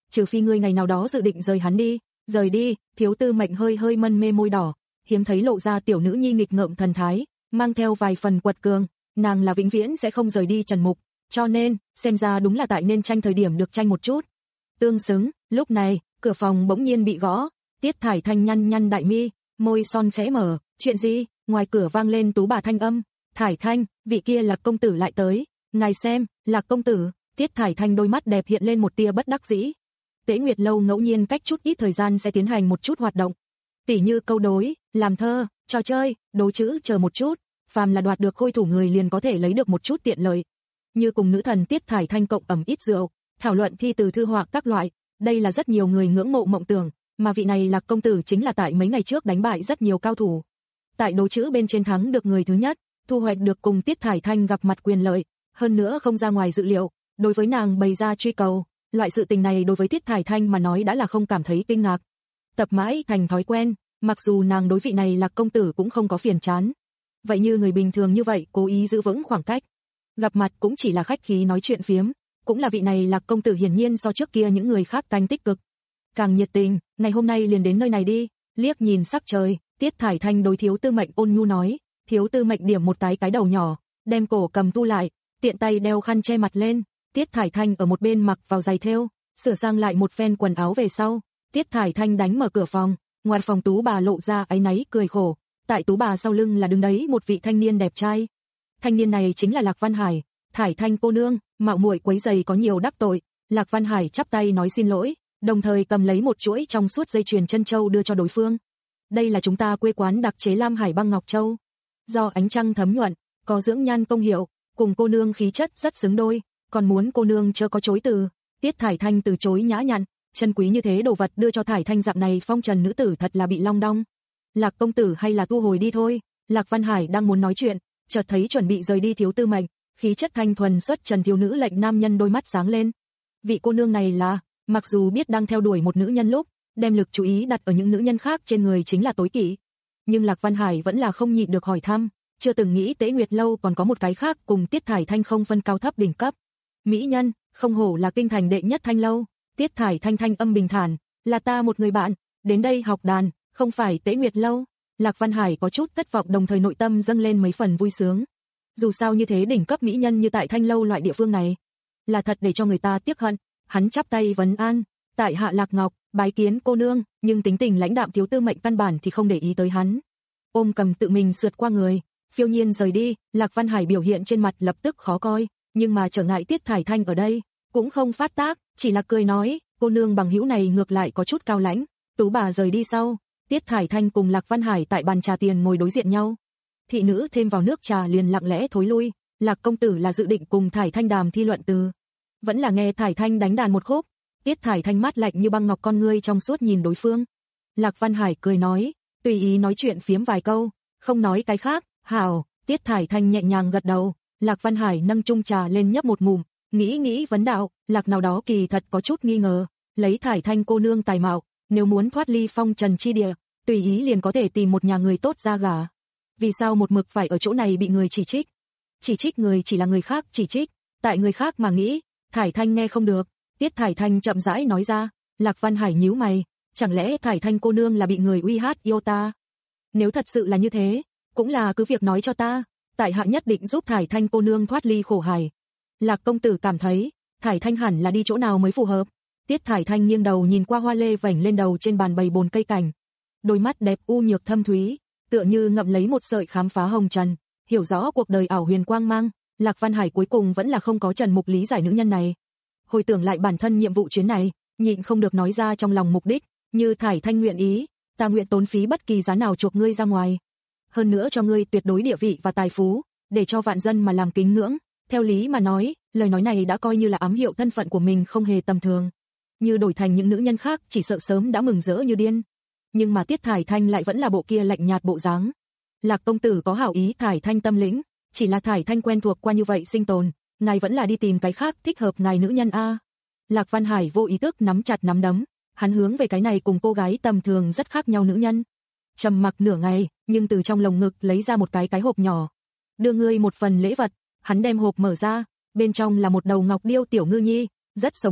trừ phi ngươi ngày nào đó dự định rời hắn đi, rời đi, Thiếu Tư Mệnh hơi hơi mân mê môi đỏ, hiếm thấy lộ ra tiểu nữ nhi nghịch ngợm thần thái, mang theo vài phần quật cường, nàng là vĩnh viễn sẽ không rời đi Trần Mục, cho nên, xem ra đúng là tại nên tranh thời điểm được tranh một chút. Tương xứng, lúc này, cửa phòng bỗng nhiên bị gõ, Tiết Thải Thanh nhăn nhăn đại mi, môi son khẽ mở, chuyện gì? Ngoài cửa vang lên tú bà thanh âm, Thải Thanh, vị kia Lạc công tử lại tới, ngài xem, Lạc công tử. Tiết Thải Thanh đôi mắt đẹp hiện lên một tia bất đắc dĩ. Tế Nguyệt lâu ngẫu nhiên cách chút ít thời gian sẽ tiến hành một chút hoạt động, tỉ như câu đối, làm thơ, trò chơi, đố chữ chờ một chút, phàm là đoạt được khôi thủ người liền có thể lấy được một chút tiện lợi. Như cùng nữ thần Tiết Thải Thanh cộng ẩm ít rượu, thảo luận thi từ thư họa các loại, đây là rất nhiều người ngưỡng mộ mộng tưởng, mà vị này Lạc công tử chính là tại mấy ngày trước đánh bại rất nhiều cao thủ. Tại đố chữ bên trên thắng được người thứ nhất, thu hoạch được cùng Tiết Thải Thanh gặp mặt quyền lợi, hơn nữa không ra ngoài dự liệu, đối với nàng bày ra truy cầu, loại sự tình này đối với Tiết Thải Thanh mà nói đã là không cảm thấy kinh ngạc. Tập mãi thành thói quen, mặc dù nàng đối vị này Lạc công tử cũng không có phiền chán. Vậy như người bình thường như vậy cố ý giữ vững khoảng cách. Gặp mặt cũng chỉ là khách khí nói chuyện phiếm, cũng là vị này Lạc công tử hiển nhiên so trước kia những người khác canh tích cực. Càng nhiệt tình, ngày hôm nay liền đến nơi này đi, liếc nhìn sắc trời, Tiết Thải Thanh đối Thiếu Tư Mệnh ôn nhu nói, Thiếu Tư Mệnh điểm một cái cái đầu nhỏ, đem cổ cầm tu lại, tiện tay đeo khăn che mặt lên, Tiết Thải Thanh ở một bên mặc vào giày thêu, sửa sang lại một phen quần áo về sau, Tiết Thải Thanh đánh mở cửa phòng, ngoài phòng tú bà lộ ra áy náy cười khổ, tại tú bà sau lưng là đứng đấy một vị thanh niên đẹp trai. Thanh niên này chính là Lạc Văn Hải, Thải Thanh cô nương, mạo muội quấy giày có nhiều đắc tội, Lạc Văn Hải chắp tay nói xin lỗi, đồng thời cầm lấy một chuỗi trong suốt dây chuyền chân châu đưa cho đối phương. Đây là chúng ta quê quán đặc chế Lam Hải băng ngọc châu, do ánh trăng thấm nhuận, có dưỡng nhan công hiệu, cùng cô nương khí chất rất xứng đôi, còn muốn cô nương chớ có chối từ. Tiết Thải Thanh từ chối nhã nhặn, chân quý như thế đồ vật đưa cho Thải Thanh dạng này phong trần nữ tử thật là bị long đong. Lạc công tử hay là thu hồi đi thôi. Lạc Văn Hải đang muốn nói chuyện, chợt thấy chuẩn bị rời đi Thiếu Tư Mệnh, khí chất thanh thuần xuất trần thiếu nữ lệnh nam nhân đôi mắt sáng lên. Vị cô nương này là, mặc dù biết đang theo đuổi một nữ nhân lúc, đem lực chú ý đặt ở những nữ nhân khác trên người chính là tối kỵ. Nhưng Lạc Văn Hải vẫn là không nhịn được hỏi thăm, chưa từng nghĩ Tế Nguyệt lâu còn có một cái khác cùng Tiết Thải Thanh không phân cao thấp đỉnh cấp. Mỹ nhân, không hổ là kinh thành đệ nhất thanh lâu. Tiết Thải Thanh thanh âm bình thản, là ta một người bạn, đến đây học đàn, không phải Tế Nguyệt lâu. Lạc Văn Hải có chút thất vọng đồng thời nội tâm dâng lên mấy phần vui sướng. Dù sao như thế đỉnh cấp mỹ nhân như tại thanh lâu loại địa phương này, là thật để cho người ta tiếc hận. Hắn chắp tay vấn an, tại hạ Lạc Ngọc, bái kiến cô nương, nhưng tính tình lãnh đạm Thiếu Tư Mệnh căn bản thì không để ý tới hắn. Ôm cầm tự mình sượt qua người, phiêu nhiên rời đi. Lạc Văn Hải biểu hiện trên mặt lập tức khó coi, nhưng mà trở ngại Tiết Thải Thanh ở đây, cũng không phát tác, chỉ là cười nói, cô nương bằng hữu này ngược lại có chút cao lãnh. Tú bà rời đi sau, Tiết Thải Thanh cùng Lạc Văn Hải tại bàn trà tiền ngồi đối diện nhau. Thị nữ thêm vào nước trà liền lặng lẽ thối lui. Lạc công tử là dự định cùng Thải Thanh đàm thi luận từ, vẫn là nghe Thải Thanh đánh đàn một khúc? Tiết Thải Thanh mát lạnh như băng ngọc con ngươi trong suốt nhìn đối phương. Lạc Văn Hải cười nói, tùy ý nói chuyện phiếm vài câu, không nói cái khác. Hảo. Tiết Thải Thanh nhẹ nhàng gật đầu. Lạc Văn Hải nâng chung trà lên nhấp một ngụm, nghĩ nghĩ vấn đạo, Lạc nào đó kỳ thật có chút nghi ngờ, lấy Thải Thanh cô nương tài mạo, nếu muốn thoát ly phong trần chi địa, tùy ý liền có thể tìm một nhà người tốt ra gả. Vì sao một mực phải ở chỗ này bị người chỉ trích? Chỉ trích người chỉ là người khác chỉ trích, tại người khác mà nghĩ. Thải Thanh nghe không được, Tiết Thải Thanh chậm rãi nói ra. Lạc Văn Hải nhíu mày, chẳng lẽ Thải Thanh cô nương là bị người uy hát yêu ta? Nếu thật sự là như thế, cũng là cứ việc nói cho ta, tại hạ nhất định giúp Thải Thanh cô nương thoát ly khổ hải. Lạc công tử cảm thấy, Thải Thanh hẳn là đi chỗ nào mới phù hợp? Tiết Thải Thanh nghiêng đầu nhìn qua hoa lê vảnh lên đầu trên bàn bày bồn cây cảnh, đôi mắt đẹp u nhược thâm thúy, tựa như ngậm lấy một sợi khám phá hồng trần, hiểu rõ cuộc đời ảo huyền quang mang. Lạc Văn Hải cuối cùng vẫn là không có Trần Mục lý giải nữ nhân này. Hồi tưởng lại bản thân nhiệm vụ chuyến này, nhịn không được nói ra trong lòng mục đích, như Thải Thanh nguyện ý, ta nguyện tốn phí bất kỳ giá nào chuộc ngươi ra ngoài. Hơn nữa cho ngươi tuyệt đối địa vị và tài phú, để cho vạn dân mà làm kính ngưỡng. Theo lý mà nói, lời nói này đã coi như là ám hiệu thân phận của mình không hề tầm thường. Như đổi thành những nữ nhân khác chỉ sợ sớm đã mừng rỡ như điên. Nhưng mà Tiết Thải Thanh lại vẫn là bộ kia lạnh nhạt bộ dáng. Lạc công tử có hảo ý Thải Thanh tâm lĩnh, chỉ là Thải Thanh quen thuộc qua như vậy sinh tồn, ngài vẫn là đi tìm cái khác thích hợp ngài nữ nhân a. Lạc Văn Hải vô ý thức nắm chặt nắm đấm, hắn hướng về cái này cùng cô gái tầm thường rất khác nhau nữ nhân. Trầm mặc nửa ngày, nhưng từ trong lồng ngực lấy ra một cái cái hộp nhỏ. Đưa ngươi một phần lễ vật. Hắn đem hộp mở ra, bên trong là một đầu ngọc điêu tiểu ngư nhi, rất sống động,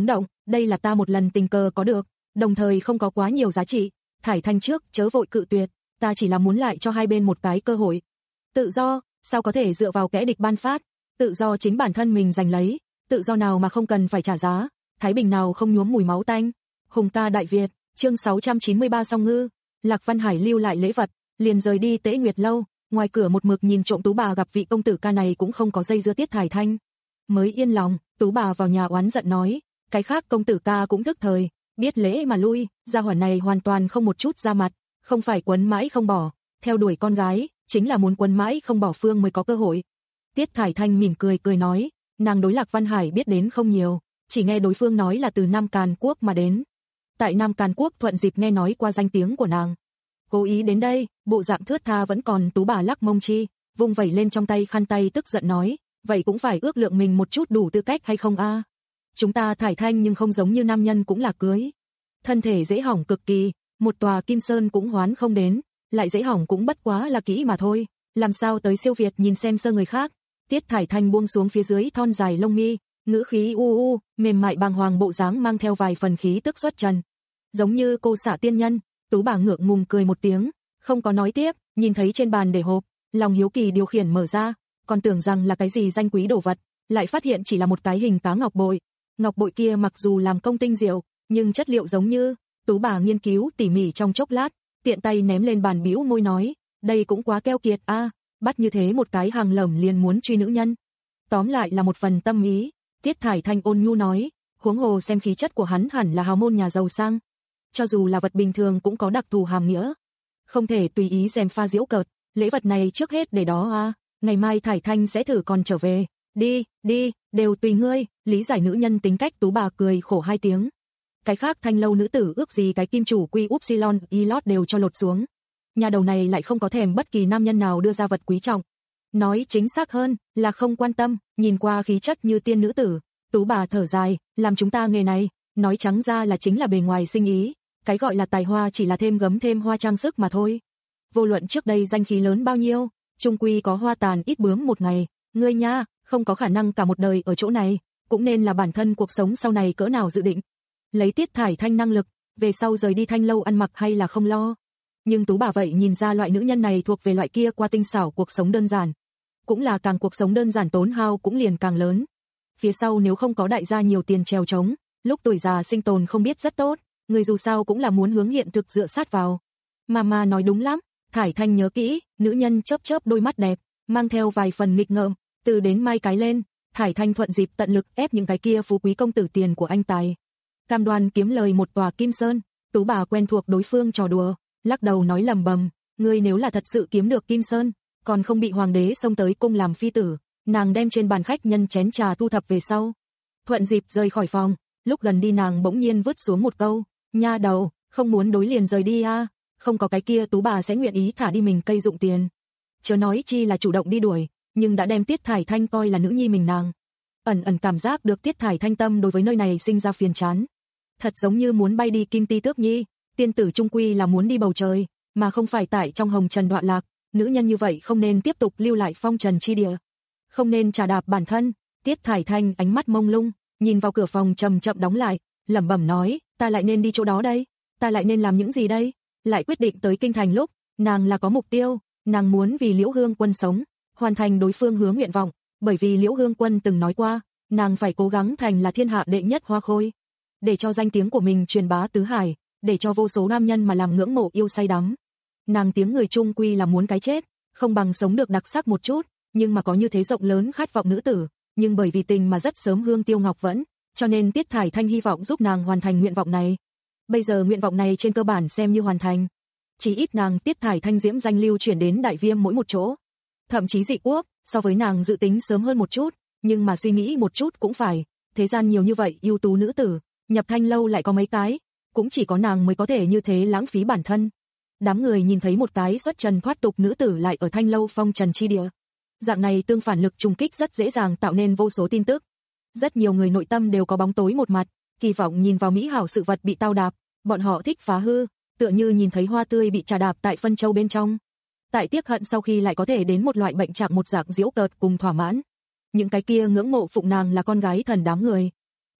đây là ta một lần tình cờ có được, đồng thời không có quá nhiều giá trị. Thải Thanh trước chớ vội cự tuyệt, ta chỉ là muốn lại cho hai bên một cái cơ hội. Tự do, sao có thể dựa vào kẻ địch ban phát, tự do chính bản thân mình giành lấy, tự do nào mà không cần phải trả giá, thái bình nào không nhuốm mùi máu tanh. Hùng ca Đại Việt, chương sáu trăm chín mươi ba Song Ngư. Lạc Văn Hải lưu lại lễ vật, liền rời đi Tế Nguyệt lâu, ngoài cửa một mực nhìn trộm Tú bà gặp vị công tử ca này cũng không có dây dưa Tiết Thải Thanh. Mới yên lòng, Tú bà vào nhà oán giận nói, cái khác công tử ca cũng thức thời, biết lễ mà lui, gia hỏa này hoàn toàn không một chút ra mặt, không phải quấn mãi không bỏ, theo đuổi con gái, chính là muốn quấn mãi không bỏ phương mới có cơ hội. Tiết Thải Thanh mỉm cười cười nói, nàng đối Lạc Văn Hải biết đến không nhiều, chỉ nghe đối phương nói là từ Nam Càn Quốc mà đến. Tại Nam Càn Quốc thuận dịp nghe nói qua danh tiếng của nàng. Cố ý đến đây, bộ dạng thướt tha vẫn còn. Tú bà lắc mông chi, vung vẩy lên trong tay khăn tay tức giận nói, vậy cũng phải ước lượng mình một chút đủ tư cách hay không a? Chúng ta Thải Thanh nhưng không giống như nam nhân cũng là cưới. Thân thể dễ hỏng cực kỳ, một tòa kim sơn cũng hoán không đến, lại dễ hỏng cũng bất quá là kỹ mà thôi, làm sao tới siêu việt nhìn xem sơ người khác. Tiết Thải Thanh buông xuống phía dưới thon dài lông mi, ngữ khí u u, mềm mại bàng hoàng bộ dáng mang theo vài phần khí tức xuất trần. Giống như cô xạ tiên nhân. Tú bà ngượng ngùng cười một tiếng, không có nói tiếp, nhìn thấy trên bàn để hộp, lòng hiếu kỳ điều khiển mở ra, còn tưởng rằng là cái gì danh quý đồ vật, lại phát hiện chỉ là một cái hình cá ngọc bội. Ngọc bội kia mặc dù làm công tinh diệu, nhưng chất liệu giống như. Tú bà nghiên cứu tỉ mỉ trong chốc lát, tiện tay ném lên bàn bĩu môi nói, đây cũng quá keo kiệt a, à, bắt như thế một cái hàng lởm liền muốn truy nữ nhân. Tóm lại là một phần tâm ý. Tiết Thải Thanh ôn nhu nói, huống hồ xem khí chất của hắn hẳn là hào môn nhà giàu sang. Cho dù là vật bình thường cũng có đặc thù hàm nghĩa. Không thể tùy ý gièm pha giễu cợt, lễ vật này trước hết để đó a, à, ngày mai Thải Thanh sẽ thử còn trở về. Đi, đi, đều tùy ngươi, lý giải nữ nhân tính cách. Tú bà cười khổ hai tiếng. Cái khác Thanh lâu nữ tử ước gì cái kim chủ quy upsilon ilot đều cho lột xuống. Nhà đầu này lại không có thèm bất kỳ nam nhân nào đưa ra vật quý trọng. Nói chính xác hơn là không quan tâm, nhìn qua khí chất như tiên nữ tử. Tú bà thở dài, làm chúng ta nghề này, nói trắng ra là chính là bề ngoài sinh ý. Cái gọi là tài hoa chỉ là thêm gấm thêm hoa trang sức mà thôi. Vô luận trước đây danh khí lớn bao nhiêu, chung quy có hoa tàn ít bướm một ngày. Ngươi nha, không có khả năng cả một đời ở chỗ này, cũng nên là bản thân cuộc sống sau này cỡ nào dự định. Lấy Tiết Thải Thanh năng lực, về sau rời đi Thanh lâu ăn mặc hay là không lo. Nhưng Tú bà vậy nhìn ra loại nữ nhân này thuộc về loại kia qua tinh xảo cuộc sống đơn giản. Cũng là càng cuộc sống đơn giản tốn hao cũng liền càng lớn. Phía sau nếu không có đại gia nhiều tiền trèo trống, lúc tuổi già sinh tồn không biết rất tốt, người dù sao cũng là muốn hướng hiện thực dựa sát vào. Mama nói đúng lắm, Thải Thanh nhớ kỹ, nữ nhân chớp chớp đôi mắt đẹp, mang theo vài phần nghịch ngợm, từ đến mai cái lên, Thải Thanh thuận dịp tận lực ép những cái kia phú quý công tử tiền của anh tài. Cam đoan kiếm lời một tòa kim sơn. Tú bà quen thuộc đối phương trò đùa, lắc đầu nói lầm bầm, ngươi nếu là thật sự kiếm được kim sơn, còn không bị hoàng đế xông tới cung làm phi tử. Nàng đem trên bàn khách nhân chén trà thu thập về sau, thuận dịp rời khỏi phòng. Lúc gần đi nàng bỗng nhiên vứt xuống một câu, nha đầu, không muốn đối liền rời đi a, à? Không có cái kia Tú bà sẽ nguyện ý thả đi mình cây dụng tiền. Chớ nói chi là chủ động đi đuổi, nhưng đã đem Tiết Thải Thanh coi là nữ nhi mình nàng. Ẩn ẩn cảm giác được Tiết Thải Thanh tâm đối với nơi này sinh ra phiền chán. Thật giống như muốn bay đi Kim Ti Tước Nhi, tiên tử trung quy là muốn đi bầu trời, mà không phải tại trong hồng trần đoạn lạc. Nữ nhân như vậy không nên tiếp tục lưu lại phong trần chi địa, không nên trà đạp bản thân. Tiết Thải Thanh ánh mắt mông lung, nhìn vào cửa phòng chậm chậm đóng lại, lẩm bẩm nói, ta lại nên đi chỗ đó đây, ta lại nên làm những gì đây? Lại quyết định tới kinh thành lúc, nàng là có mục tiêu, nàng muốn vì Liễu Hương Quân sống, hoàn thành đối phương hứa nguyện vọng, bởi vì Liễu Hương Quân từng nói qua, nàng phải cố gắng thành là thiên hạ đệ nhất hoa khôi, để cho danh tiếng của mình truyền bá tứ hải, để cho vô số nam nhân mà làm ngưỡng mộ yêu say đắm. Nàng tiếng người chung quy là muốn cái chết, không bằng sống được đặc sắc một chút, nhưng mà có như thế rộng lớn khát vọng nữ tử, nhưng bởi vì tình mà rất sớm hương tiêu ngọc vẫn, cho nên Tiết Thải Thanh hy vọng giúp nàng hoàn thành nguyện vọng này. Bây giờ nguyện vọng này trên cơ bản xem như hoàn thành. Chỉ ít nàng Tiết Thải Thanh diễm danh lưu chuyển đến Đại Viêm mỗi một chỗ. Thậm chí dị quốc, so với nàng dự tính sớm hơn một chút, nhưng mà suy nghĩ một chút cũng phải, thế gian nhiều như vậy ưu tú nữ tử, nhập Thanh lâu lại có mấy cái, cũng chỉ có nàng mới có thể như thế lãng phí bản thân. Đám người nhìn thấy một cái xuất trần thoát tục nữ tử lại ở Thanh lâu phong trần chi địa. Dạng này tương phản lực trùng kích rất dễ dàng tạo nên vô số tin tức. Rất nhiều người nội tâm đều có bóng tối một mặt, kỳ vọng nhìn vào mỹ hảo sự vật bị tao đạp, bọn họ thích phá hư, tựa như nhìn thấy hoa tươi bị trà đạp tại phân châu bên trong. Tại tiếc hận sau khi lại có thể đến một loại bệnh trạng một dạng giễu cợt cùng thỏa mãn. Những cái kia ngưỡng mộ phụng nàng là con gái thần đám người,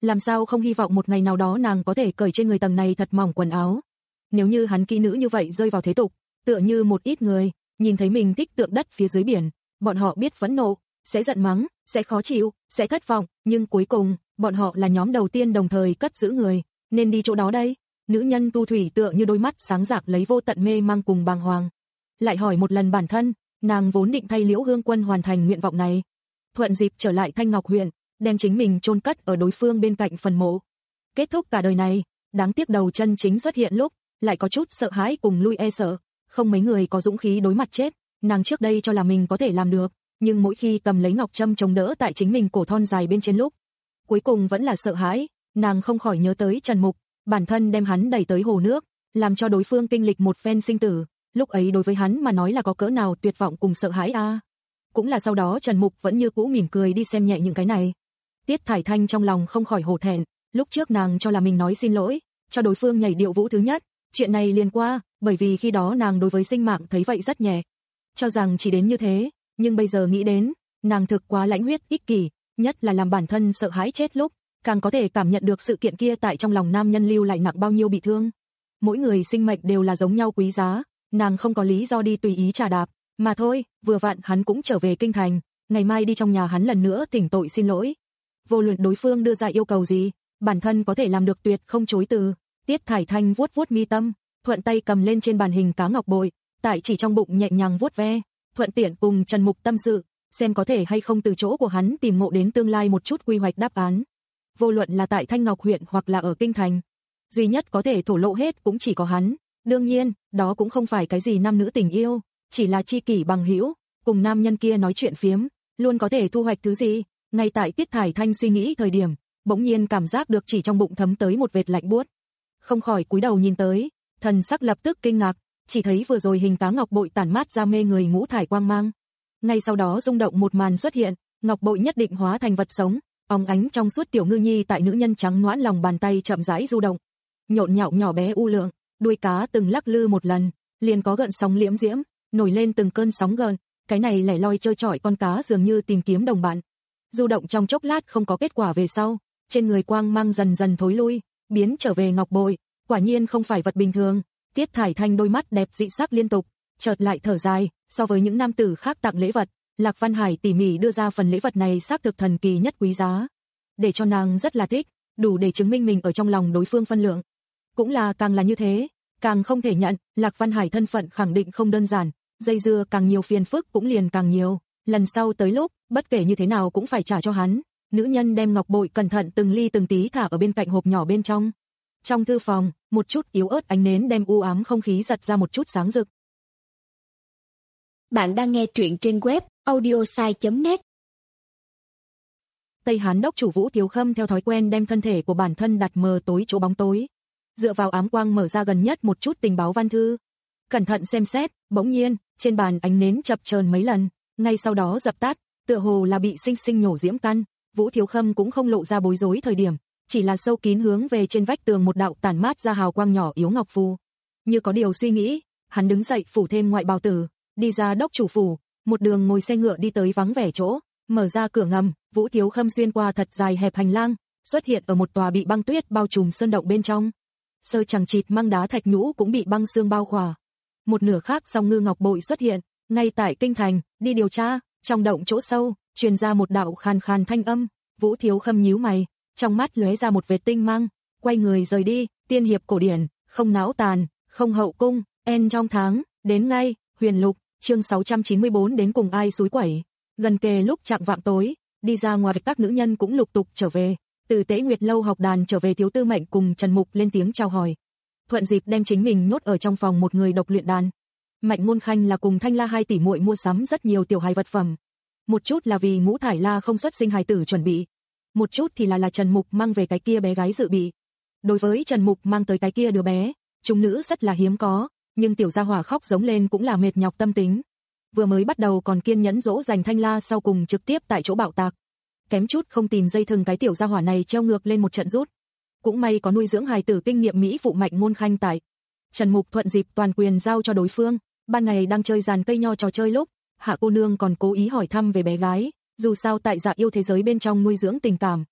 làm sao không hy vọng một ngày nào đó nàng có thể cởi trên người tầng này thật mỏng quần áo. Nếu như hắn kỹ nữ như vậy rơi vào thế tục, tựa như một ít người, nhìn thấy mình thích tượng đất phía dưới biển, bọn họ biết phẫn nộ, sẽ giận mắng, sẽ khó chịu, sẽ thất vọng, nhưng cuối cùng, bọn họ là nhóm đầu tiên đồng thời cất giữ người, nên đi chỗ đó đây. Nữ nhân Tu Thủy tựa như đôi mắt sáng rạc lấy vô tận mê mang cùng bàng hoàng. Lại hỏi một lần bản thân, nàng vốn định thay Liễu Hương Quân hoàn thành nguyện vọng này. Thuận dịp trở lại Thanh Ngọc huyện, đem chính mình chôn cất ở đối phương bên cạnh phần mộ. Kết thúc cả đời này, đáng tiếc đầu chân chính xuất hiện lúc, lại có chút sợ hãi cùng lui e sợ, không mấy người có dũng khí đối mặt chết, nàng trước đây cho là mình có thể làm được, nhưng mỗi khi cầm lấy ngọc châm chống đỡ tại chính mình cổ thon dài bên trên lúc, cuối cùng vẫn là sợ hãi, nàng không khỏi nhớ tới Trần Mục, bản thân đem hắn đẩy tới hồ nước, làm cho đối phương kinh lịch một phen sinh tử, lúc ấy đối với hắn mà nói là có cỡ nào tuyệt vọng cùng sợ hãi a. À. Cũng là sau đó Trần Mục vẫn như cũ mỉm cười đi xem nhẹ những cái này. Tiết Thải Thanh trong lòng không khỏi hổ thẹn, lúc trước nàng cho là mình nói xin lỗi, cho đối phương nhảy điệu vũ thứ nhất, chuyện này liền qua, bởi vì khi đó nàng đối với sinh mạng thấy vậy rất nhẹ, cho rằng chỉ đến như thế, nhưng bây giờ nghĩ đến, nàng thực quá lãnh huyết ích kỷ, nhất là làm bản thân sợ hãi chết lúc, càng có thể cảm nhận được sự kiện kia tại trong lòng nam nhân lưu lại nặng bao nhiêu bị thương. Mỗi người sinh mệnh đều là giống nhau quý giá, nàng không có lý do đi tùy ý trà đạp, mà thôi, vừa vặn hắn cũng trở về kinh thành, ngày mai đi trong nhà hắn lần nữa thỉnh tội xin lỗi. Vô luận đối phương đưa ra yêu cầu gì, bản thân có thể làm được tuyệt không chối từ. Tiết Thải Thanh vuốt vuốt mi tâm, thuận tay cầm lên trên bàn hình cá ngọc bội, tại chỉ trong bụng nhẹ nhàng vuốt ve, thuận tiện cùng Trần Mục tâm sự, xem có thể hay không từ chỗ của hắn tìm ngộ đến tương lai một chút quy hoạch đáp án. Vô luận là tại Thanh Ngọc huyện hoặc là ở kinh thành, duy nhất có thể thổ lộ hết cũng chỉ có hắn. Đương nhiên, đó cũng không phải cái gì nam nữ tình yêu, chỉ là tri kỷ bằng hữu, cùng nam nhân kia nói chuyện phiếm, luôn có thể thu hoạch thứ gì. Ngay tại Tiết Thải Thanh suy nghĩ thời điểm, bỗng nhiên cảm giác được chỉ trong bụng thấm tới một vệt lạnh buốt. Không khỏi cúi đầu nhìn tới, thần sắc lập tức kinh ngạc, chỉ thấy vừa rồi hình cá ngọc bội tản mát ra mê người ngũ thải quang mang. Ngay sau đó rung động một màn xuất hiện, ngọc bội nhất định hóa thành vật sống, óng ánh trong suốt tiểu ngư nhi tại nữ nhân trắng nõn lòng bàn tay chậm rãi du động. Nhộn nhạo nhỏ bé u lượng, đuôi cá từng lắc lư một lần, liền có gợn sóng liễm diễm, nổi lên từng cơn sóng gợn, cái này lẻ loi chơi chọi con cá dường như tìm kiếm đồng bạn. Du động trong chốc lát không có kết quả về sau, trên người quang mang dần dần thối lui, biến trở về ngọc bội, quả nhiên không phải vật bình thường. Tiết Thải Thanh đôi mắt đẹp dị sắc liên tục, chợt lại thở dài, so với những nam tử khác tặng lễ vật, Lạc Văn Hải tỉ mỉ đưa ra phần lễ vật này xác thực thần kỳ nhất quý giá, để cho nàng rất là thích, đủ để chứng minh mình ở trong lòng đối phương phân lượng. Cũng là càng là như thế, càng không thể nhận, Lạc Văn Hải thân phận khẳng định không đơn giản, dây dưa càng nhiều phiền phức cũng liền càng nhiều, lần sau tới lúc, bất kể như thế nào cũng phải trả cho hắn. Nữ nhân đem ngọc bội cẩn thận từng ly từng tí thả ở bên cạnh hộp nhỏ bên trong. Trong thư phòng, một chút yếu ớt ánh nến đem u ám không khí giật ra một chút sáng rực. Bạn đang nghe truyện trên web audiosai chấm net. Tây Hán đốc chủ Vũ Thiếu Khâm theo thói quen đem thân thể của bản thân đặt mờ tối chỗ bóng tối, dựa vào ám quang mở ra gần nhất một chút tình báo văn thư. Cẩn thận xem xét, bỗng nhiên, trên bàn ánh nến chập chờn mấy lần, ngay sau đó dập tắt, tựa hồ là bị sinh sinh nhổ diễm căn. Vũ Thiếu Khâm cũng không lộ ra bối rối thời điểm, chỉ là sâu kín hướng về trên vách tường một đạo tản mát ra hào quang nhỏ yếu ngọc phù. Như có điều suy nghĩ, hắn đứng dậy phủ thêm ngoại bào tử, đi ra đốc chủ phủ, một đường ngồi xe ngựa đi tới vắng vẻ chỗ, mở ra cửa ngầm, Vũ Thiếu Khâm xuyên qua thật dài hẹp hành lang, xuất hiện ở một tòa bị băng tuyết bao trùm sơn động bên trong. Sơ chẳng chịt măng đá thạch nhũ cũng bị băng sương bao khỏa. Một nửa khác song ngư ngọc bội xuất hiện, ngay tại kinh thành, đi điều tra, trong động chỗ sâu, truyền ra một đạo khàn khàn thanh âm. Vũ Thiếu Khâm nhíu mày, trong mắt lóe ra một vệt tinh mang, quay người rời đi. Tiên hiệp cổ điển, không náo tàn, không hậu cung, en trong tháng, đến ngay. Huyền Lục, chương sáu trăm chín mươi bốn đến cùng ai xúi quẩy. Gần kề lúc chạng vạng tối, đi ra ngoài các nữ nhân cũng lục tục trở về. Từ Tế Nguyệt lâu học đàn trở về Thiếu Tư Mệnh cùng Trần Mục lên tiếng chào hỏi. Thuận dịp đem chính mình nhốt ở trong phòng một người độc luyện đàn. Mạnh Ngôn Khanh là cùng Thanh La hai tỷ muội mua sắm rất nhiều tiểu hài vật phẩm. Một chút là vì Ngũ Thải La không xuất sinh hài tử chuẩn bị, một chút thì là là Trần Mục mang về cái kia bé gái dự bị. Đối với Trần Mục mang tới cái kia đứa bé, chúng nữ rất là hiếm có, nhưng tiểu gia hỏa khóc giống lên cũng là mệt nhọc tâm tính. Vừa mới bắt đầu còn kiên nhẫn dỗ dành Thanh La, sau cùng trực tiếp tại chỗ bạo tạc. Kém chút không tìm dây thừng cái tiểu gia hỏa này treo ngược lên một trận rút. Cũng may có nuôi dưỡng hài tử kinh nghiệm mỹ phụ Mạnh Ngôn Khanh tại. Trần Mục thuận dịp toàn quyền giao cho đối phương, ban ngày đang chơi dàn cây nho trò chơi lúc, Hạ cô nương còn cố ý hỏi thăm về bé gái, dù sao tại Dạ Yêu thế giới bên trong nuôi dưỡng tình cảm.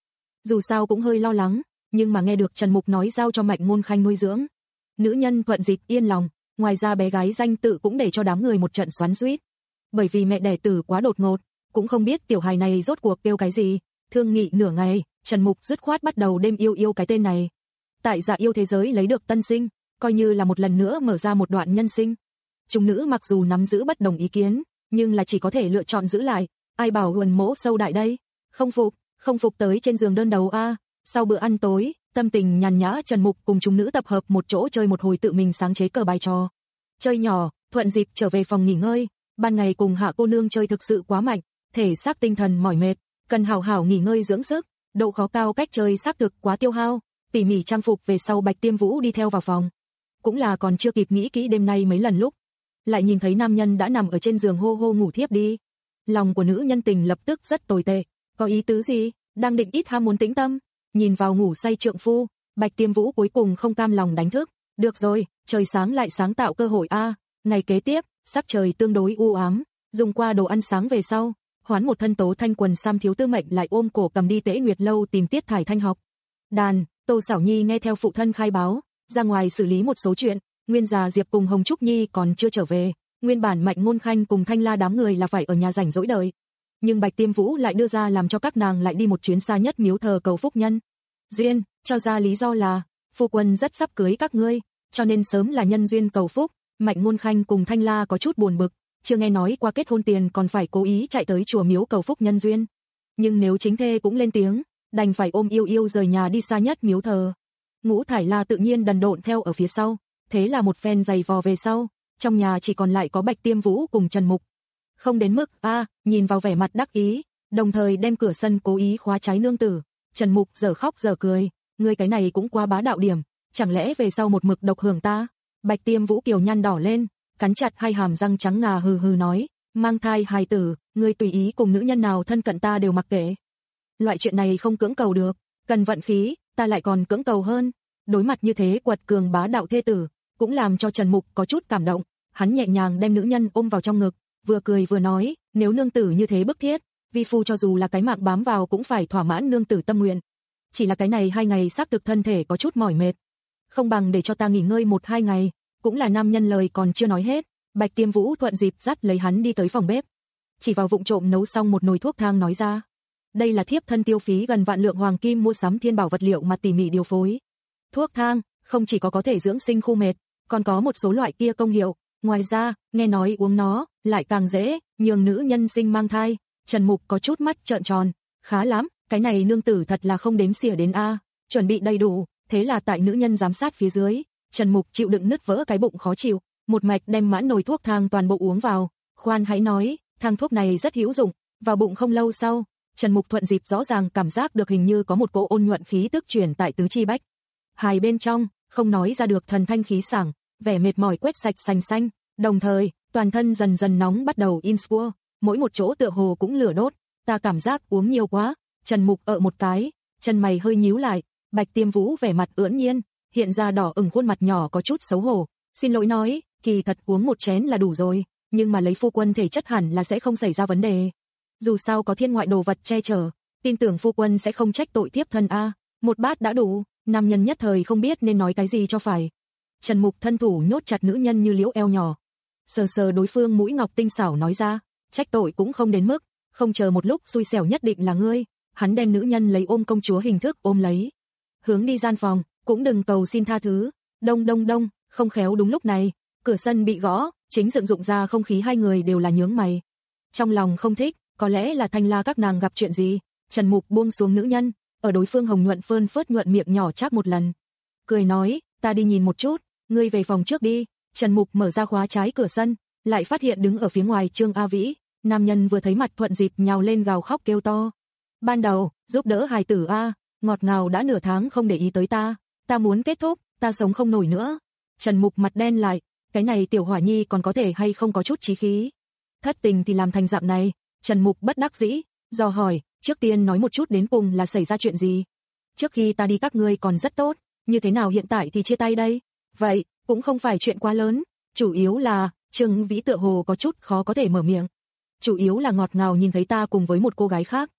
Dù sao cũng hơi lo lắng, nhưng mà nghe được Trần Mục nói giao cho Mạnh Ngôn Khanh nuôi dưỡng. Nữ nhân thuận dịp yên lòng, ngoài ra bé gái danh tự cũng để cho đám người một trận xoắn xuýt. Bởi vì mẹ đẻ tử quá đột ngột, cũng không biết tiểu hài này rốt cuộc kêu cái gì, thương nghị nửa ngày, Trần Mục dứt khoát bắt đầu đêm yêu yêu cái tên này. Tại Dạ Yêu thế giới lấy được tân sinh, coi như là một lần nữa mở ra một đoạn nhân sinh. Chúng nữ mặc dù nắm giữ bất đồng ý kiến, nhưng là chỉ có thể lựa chọn giữ lại, ai bảo Huần Mỗ sâu đại đây, không phục, không phục tới trên giường đơn đầu a. Sau bữa ăn tối, tâm tình nhàn nhã, Trần Mục cùng chúng nữ tập hợp một chỗ chơi một hồi tự mình sáng chế cờ bài trò. Chơi nhỏ, thuận dịp trở về phòng nghỉ ngơi, ban ngày cùng Hạ cô nương chơi thực sự quá mạnh, thể xác tinh thần mỏi mệt, cần hảo hảo nghỉ ngơi dưỡng sức, độ khó cao cách chơi xác thực quá tiêu hao, tỉ mỉ trang phục về sau Bạch Tiêm Vũ đi theo vào phòng. Cũng là còn chưa kịp nghĩ kỹ đêm nay mấy lần lúc, lại nhìn thấy nam nhân đã nằm ở trên giường hô hô ngủ thiếp đi. Lòng của nữ nhân tình lập tức rất tồi tệ, có ý tứ gì, đang định ít ham muốn tĩnh tâm, nhìn vào ngủ say trượng phu, Bạch Tiêm Vũ cuối cùng không cam lòng đánh thức, được rồi, trời sáng lại sáng tạo cơ hội a. Ngày kế tiếp, sắc trời tương đối u ám, dùng qua đồ ăn sáng về sau, hoán một thân tố thanh quần sam thiếu tư mệnh lại ôm cổ cầm đi Tế Nguyệt lâu tìm Tiết Thải Thanh học đàn. Tô Sảo Nhi nghe theo phụ thân khai báo, ra ngoài xử lý một số chuyện, Nguyên già Diệp cùng Hồng Trúc Nhi còn chưa trở về, nguyên bản Mạnh Ngôn Khanh cùng Thanh La đám người là phải ở nhà rảnh rỗi đợi. Nhưng Bạch Tiêm Vũ lại đưa ra làm cho các nàng lại đi một chuyến xa nhất miếu thờ cầu phúc nhân duyên, cho ra lý do là phu quân rất sắp cưới các ngươi, cho nên sớm là nhân duyên cầu phúc. Mạnh Ngôn Khanh cùng Thanh La có chút buồn bực, chưa nghe nói qua kết hôn tiền còn phải cố ý chạy tới chùa miếu cầu phúc nhân duyên. Nhưng nếu chính thê cũng lên tiếng, đành phải ôm yêu yêu rời nhà đi xa nhất miếu thờ. Ngũ Thải La tự nhiên đần độn theo ở phía sau, thế là một phen giày vò về sau, trong nhà chỉ còn lại có Bạch Tiêm Vũ cùng Trần Mục. Không đến mức a, à, nhìn vào vẻ mặt đắc ý, đồng thời đem cửa sân cố ý khóa trái nương tử, Trần Mục giờ khóc giờ cười, ngươi cái này cũng quá bá đạo điểm, chẳng lẽ về sau một mực độc hưởng ta? Bạch Tiêm Vũ kiều nhăn đỏ lên, cắn chặt hai hàm răng trắng ngà hừ hừ nói, mang thai hài tử, ngươi tùy ý cùng nữ nhân nào thân cận ta đều mặc kệ. Loại chuyện này không cưỡng cầu được, cần vận khí, ta lại còn cưỡng cầu hơn. Đối mặt như thế quật cường bá đạo thê tử, cũng làm cho Trần Mục có chút cảm động, hắn nhẹ nhàng đem nữ nhân ôm vào trong ngực, vừa cười vừa nói, nếu nương tử như thế bức thiết, vi phu cho dù là cái mạng bám vào cũng phải thỏa mãn nương tử tâm nguyện. Chỉ là cái này hai ngày xác thực thân thể có chút mỏi mệt, không bằng để cho ta nghỉ ngơi một hai ngày. Cũng là nam nhân lời còn chưa nói hết, Bạch Tiêm Vũ thuận dịp dắt lấy hắn đi tới phòng bếp, chỉ vào vụng trộm nấu xong một nồi thuốc thang nói ra, đây là thiếp thân tiêu phí gần vạn lượng hoàng kim mua sắm thiên bảo vật liệu mà tỉ mỉ điều phối. Thuốc thang không chỉ có có thể dưỡng sinh khu mệt, còn có một số loại kia công hiệu, ngoài ra, nghe nói uống nó lại càng dễ nhường nữ nhân sinh mang thai. Trần Mục có chút mắt trợn tròn, khá lắm, cái này nương tử thật là không đếm xỉa đến a, chuẩn bị đầy đủ. Thế là tại nữ nhân giám sát phía dưới, Trần Mục chịu đựng nứt vỡ cái bụng khó chịu, một mạch đem mãn nồi thuốc thang toàn bộ uống vào. Khoan hãy nói, thang thuốc này rất hữu dụng, vào bụng không lâu sau, Trần Mục thuận dịp rõ ràng cảm giác được hình như có một cỗ ôn nhuận khí tức truyền tại tứ chi bách hài bên trong, không nói ra được thần thanh khí sảng, vẻ mệt mỏi quét sạch sành xanh, đồng thời, toàn thân dần dần nóng bắt đầu in sua, mỗi một chỗ tựa hồ cũng lửa đốt, ta cảm giác uống nhiều quá. Trần Mục ợ một cái, chân mày hơi nhíu lại, Bạch Tiêm Vũ vẻ mặt ưỡn nhiên, hiện ra đỏ ửng khuôn mặt nhỏ có chút xấu hổ, xin lỗi nói, kỳ thật uống một chén là đủ rồi, nhưng mà lấy phu quân thể chất hẳn là sẽ không xảy ra vấn đề. Dù sao có thiên ngoại đồ vật che chở, tin tưởng phu quân sẽ không trách tội thiếp thân a, một bát đã đủ. Nam nhân nhất thời không biết nên nói cái gì cho phải. Trần Mục thân thủ nhốt chặt nữ nhân như liễu eo nhỏ, sờ sờ đối phương mũi ngọc tinh xảo nói ra, trách tội cũng không đến mức, không chờ một lúc xui xẻo nhất định là ngươi. Hắn đem nữ nhân lấy ôm công chúa hình thức ôm lấy, hướng đi gian phòng, cũng đừng cầu xin tha thứ. Đông đông đông, không khéo đúng lúc này, cửa sân bị gõ, chính dựng dụng ra không khí hai người đều là nhướng mày. Trong lòng không thích, có lẽ là Thanh La các nàng gặp chuyện gì. Trần Mục buông xuống nữ nhân, ở đối phương hồng nhuận phơn phớt nhuận miệng nhỏ chác một lần, cười nói, ta đi nhìn một chút, ngươi về phòng trước đi. Trần Mục mở ra khóa trái cửa sân, lại phát hiện đứng ở phía ngoài Trương A Vĩ, nam nhân vừa thấy mặt thuận dịp nhào lên gào khóc kêu to. Ban đầu, giúp đỡ hài tử a, ngọt ngào đã nửa tháng không để ý tới ta, ta muốn kết thúc, ta sống không nổi nữa. Trần Mục mặt đen lại, cái này tiểu hỏa nhi còn có thể hay không có chút chí khí. Thất tình thì làm thành dạng này. Trần Mục bất đắc dĩ, dò hỏi, trước tiên nói một chút đến cùng là xảy ra chuyện gì. Trước khi ta đi các ngươi còn rất tốt, như thế nào hiện tại thì chia tay đây? Vậy, cũng không phải chuyện quá lớn, chủ yếu là, Trương Vĩ tựa hồ có chút khó có thể mở miệng. Chủ yếu là ngọt ngào nhìn thấy ta cùng với một cô gái khác.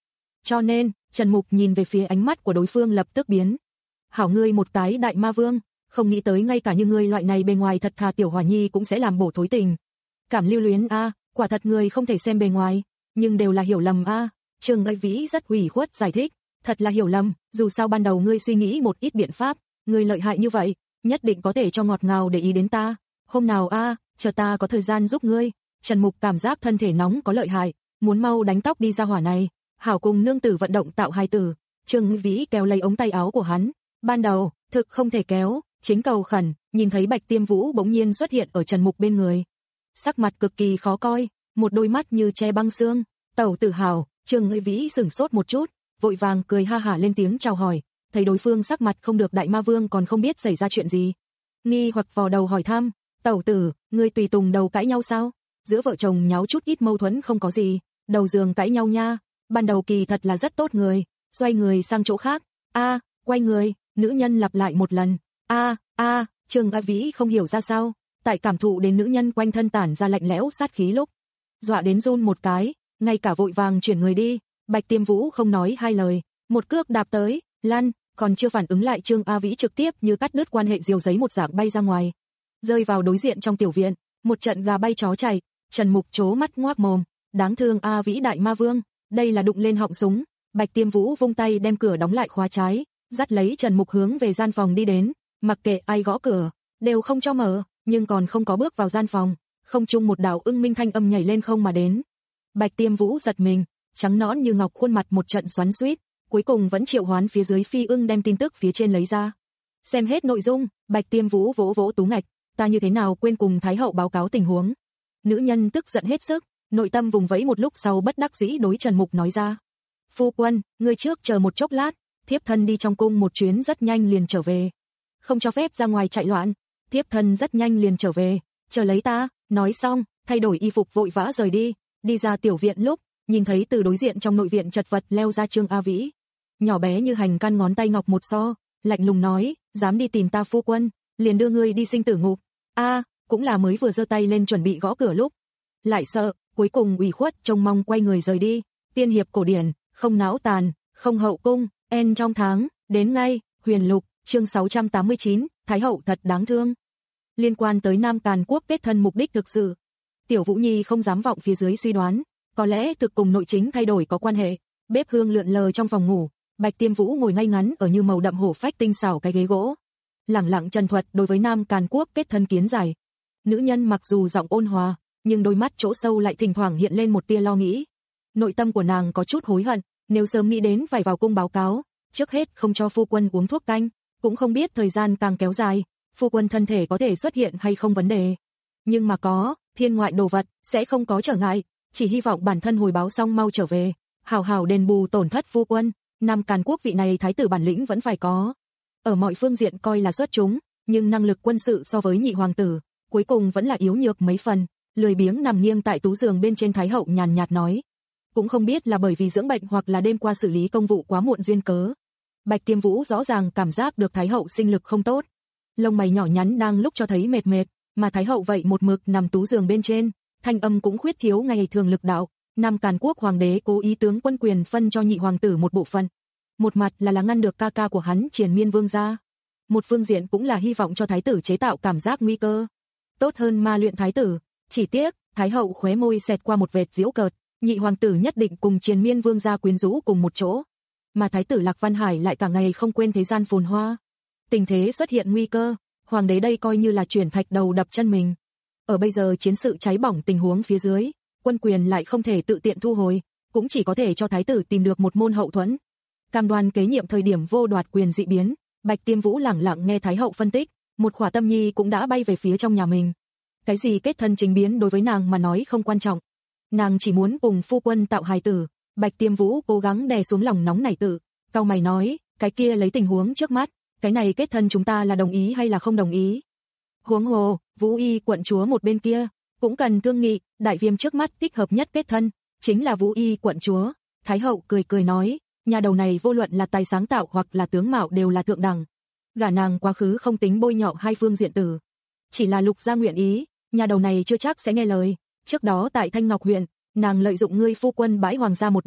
Cho nên, Trần Mục nhìn về phía ánh mắt của đối phương lập tức biến. Hảo ngươi một cái đại ma vương, không nghĩ tới ngay cả như ngươi loại này bề ngoài thật thà tiểu hòa nhi cũng sẽ làm bổ thối tình. Cảm lưu luyến a, quả thật ngươi không thể xem bề ngoài, nhưng đều là hiểu lầm a. Trương Ngãi Vĩ rất ủy khuất giải thích, thật là hiểu lầm, dù sao ban đầu ngươi suy nghĩ một ít biện pháp, ngươi lợi hại như vậy, nhất định có thể cho ngọt ngào để ý đến ta. Hôm nào a, chờ ta có thời gian giúp ngươi. Trần Mục cảm giác thân thể nóng có lợi hại, muốn mau đánh tóc đi ra hỏa này, hảo cùng nương tử vận động tạo hai tử. Trương Ngãi Vĩ kéo lấy ống tay áo của hắn, ban đầu, thực không thể kéo, chính cầu khẩn, nhìn thấy Bạch Tiêm Vũ bỗng nhiên xuất hiện ở Trần Mục bên người. Sắc mặt cực kỳ khó coi, một đôi mắt như che băng xương. Tẩu tử hảo. Trương Ngãi Vĩ sửng sốt một chút, vội vàng cười ha hả lên tiếng chào hỏi, thấy đối phương sắc mặt không được đại ma vương còn không biết xảy ra chuyện gì. Nghi hoặc vò đầu hỏi thăm, tẩu tử, ngươi tùy tùng đầu cãi nhau sao? Giữa vợ chồng nháo chút ít mâu thuẫn không có gì, đầu giường cãi nhau nha, ban đầu kỳ thật là rất tốt người, xoay người sang chỗ khác, a, quay người, nữ nhân lặp lại một lần, a, a, Trương Ngãi Vĩ không hiểu ra sao, tại cảm thụ đến nữ nhân quanh thân tản ra lạnh lẽo sát khí lúc, dọa đến run một cái, ngay cả vội vàng chuyển người đi. Bạch Tiêm Vũ không nói hai lời, một cước đạp tới, lăn, còn chưa phản ứng lại Trương A Vĩ trực tiếp như cắt đứt quan hệ diều giấy một dạng bay ra ngoài, rơi vào đối diện trong tiểu viện, một trận gà bay chó chạy. Trần Mục chố mắt ngoác mồm, đáng thương A Vĩ đại ma vương, đây là đụng lên họng súng. Bạch Tiêm Vũ vung tay đem cửa đóng lại khóa trái, dắt lấy Trần Mục hướng về gian phòng đi đến, mặc kệ ai gõ cửa, đều không cho mở, nhưng còn không có bước vào gian phòng, không chung một đạo ưng minh thanh âm nhảy lên không mà đến. Bạch Tiêm Vũ giật mình, trắng nõn như ngọc khuôn mặt một trận xoắn xuýt, cuối cùng vẫn triệu hoán phía dưới phi ưng đem tin tức phía trên lấy ra. Xem hết nội dung, Bạch Tiêm Vũ vỗ vỗ tú ngạch, ta như thế nào quên cùng Thái hậu báo cáo tình huống. Nữ nhân tức giận hết sức, nội tâm vùng vẫy một lúc sau bất đắc dĩ đối Trần Mục nói ra. Phu quân, ngươi trước chờ một chốc lát, thiếp thân đi trong cung một chuyến rất nhanh liền trở về. Không cho phép ra ngoài chạy loạn, thiếp thân rất nhanh liền trở về, chờ lấy ta. Nói xong, thay đổi y phục vội vã rời đi, đi ra tiểu viện lúc, nhìn thấy từ đối diện trong nội viện chật vật leo ra Trương A Vĩ. Nhỏ bé như hành căn ngón tay ngọc một so, lạnh lùng nói, dám đi tìm ta phu quân, liền đưa ngươi đi sinh tử ngục. A, cũng là mới vừa giơ tay lên chuẩn bị gõ cửa lúc, lại sợ, cuối cùng ủy khuất trông mong quay người rời đi. Tiên hiệp cổ điển, không náo tàn, không hậu cung, en trong tháng, đến ngay, Huyền Lục, chương sáu trăm tám mươi chín, Thái hậu thật đáng thương. Liên quan tới Nam Càn Quốc kết thân mục đích thực sự, Tiểu Vũ Nhi không dám vọng phía dưới suy đoán, có lẽ thực cùng nội chính thay đổi có quan hệ. Bếp hương lượn lờ trong phòng ngủ, Bạch Tiêm Vũ ngồi ngay ngắn ở như màu đậm hổ phách tinh xảo cái ghế gỗ, lẳng lặng trần thuật đối với Nam Càn Quốc kết thân kiến giải. Nữ nhân mặc dù giọng ôn hòa, nhưng đôi mắt chỗ sâu lại thỉnh thoảng hiện lên một tia lo nghĩ. Nội tâm của nàng có chút hối hận, nếu sớm nghĩ đến phải vào cung báo cáo, trước hết không cho phu quân uống thuốc canh, cũng không biết thời gian càng kéo dài, phu quân thân thể có thể xuất hiện hay không vấn đề. Nhưng mà có, thiên ngoại đồ vật, sẽ không có trở ngại, chỉ hy vọng bản thân hồi báo xong mau trở về, hào hào đền bù tổn thất phu quân. Nam Càn Quốc vị này thái tử bản lĩnh vẫn phải có. Ở mọi phương diện coi là xuất chúng, nhưng năng lực quân sự so với nhị hoàng tử, cuối cùng vẫn là yếu nhược mấy phần. Lười biếng nằm nghiêng tại tú giường bên trên Thái hậu nhàn nhạt nói, cũng không biết là bởi vì dưỡng bệnh hoặc là đêm qua xử lý công vụ quá muộn duyên cớ. Bạch Tiêm Vũ rõ ràng cảm giác được Thái hậu sinh lực không tốt, lông mày nhỏ nhắn đang lúc cho thấy mệt mệt, mà Thái hậu vậy một mực nằm tú giường bên trên, thanh âm cũng khuyết thiếu ngày thường lực đạo. Nam Càn Quốc hoàng đế cố ý tướng quân quyền phân cho nhị hoàng tử một bộ phận, một mặt là là ngăn được ca ca của hắn Triền Miên vương gia, một phương diện cũng là hy vọng cho thái tử chế tạo cảm giác nguy cơ, tốt hơn ma luyện thái tử. Chỉ tiếc, Thái hậu khóe môi xẹt qua một vệt giễu cợt, nhị hoàng tử nhất định cùng Triền Miên vương gia quyến rũ cùng một chỗ, mà thái tử Lạc Văn Hải lại cả ngày không quên thế gian phồn hoa. Tình thế xuất hiện nguy cơ, hoàng đế đây coi như là chuyển thạch đầu đập chân mình. Ở bây giờ chiến sự cháy bỏng tình huống phía dưới, quân quyền lại không thể tự tiện thu hồi, cũng chỉ có thể cho thái tử tìm được một môn hậu thuẫn, cam đoan kế nhiệm thời điểm vô đoạt quyền dị biến. Bạch Tiêm Vũ lẳng lặng nghe Thái hậu phân tích, một khỏa tâm nhi cũng đã bay về phía trong nhà mình. Cái gì kết thân chính biến đối với nàng mà nói không quan trọng, nàng chỉ muốn cùng phu quân tạo hài tử. Bạch Tiêm Vũ cố gắng đè xuống lòng nóng nảy tử, cau mày nói, cái kia lấy tình huống trước mắt, cái này kết thân chúng ta là đồng ý hay là không đồng ý? Huống hồ, Vũ Y quận chúa một bên kia cũng cần thương nghị, đại viêm trước mắt thích hợp nhất kết thân chính là Vũ Y quận chúa. Thái hậu cười cười nói, nhà đầu này vô luận là tài sáng tạo hoặc là tướng mạo đều là thượng đẳng, gả nàng quá khứ không tính bôi nhọ hai phương diện tử, chỉ là Lục gia nguyện ý, nhà đầu này chưa chắc sẽ nghe lời. Trước đó tại Thanh Ngọc huyện, nàng lợi dụng ngươi phu quân bãi hoàng gia một đạo,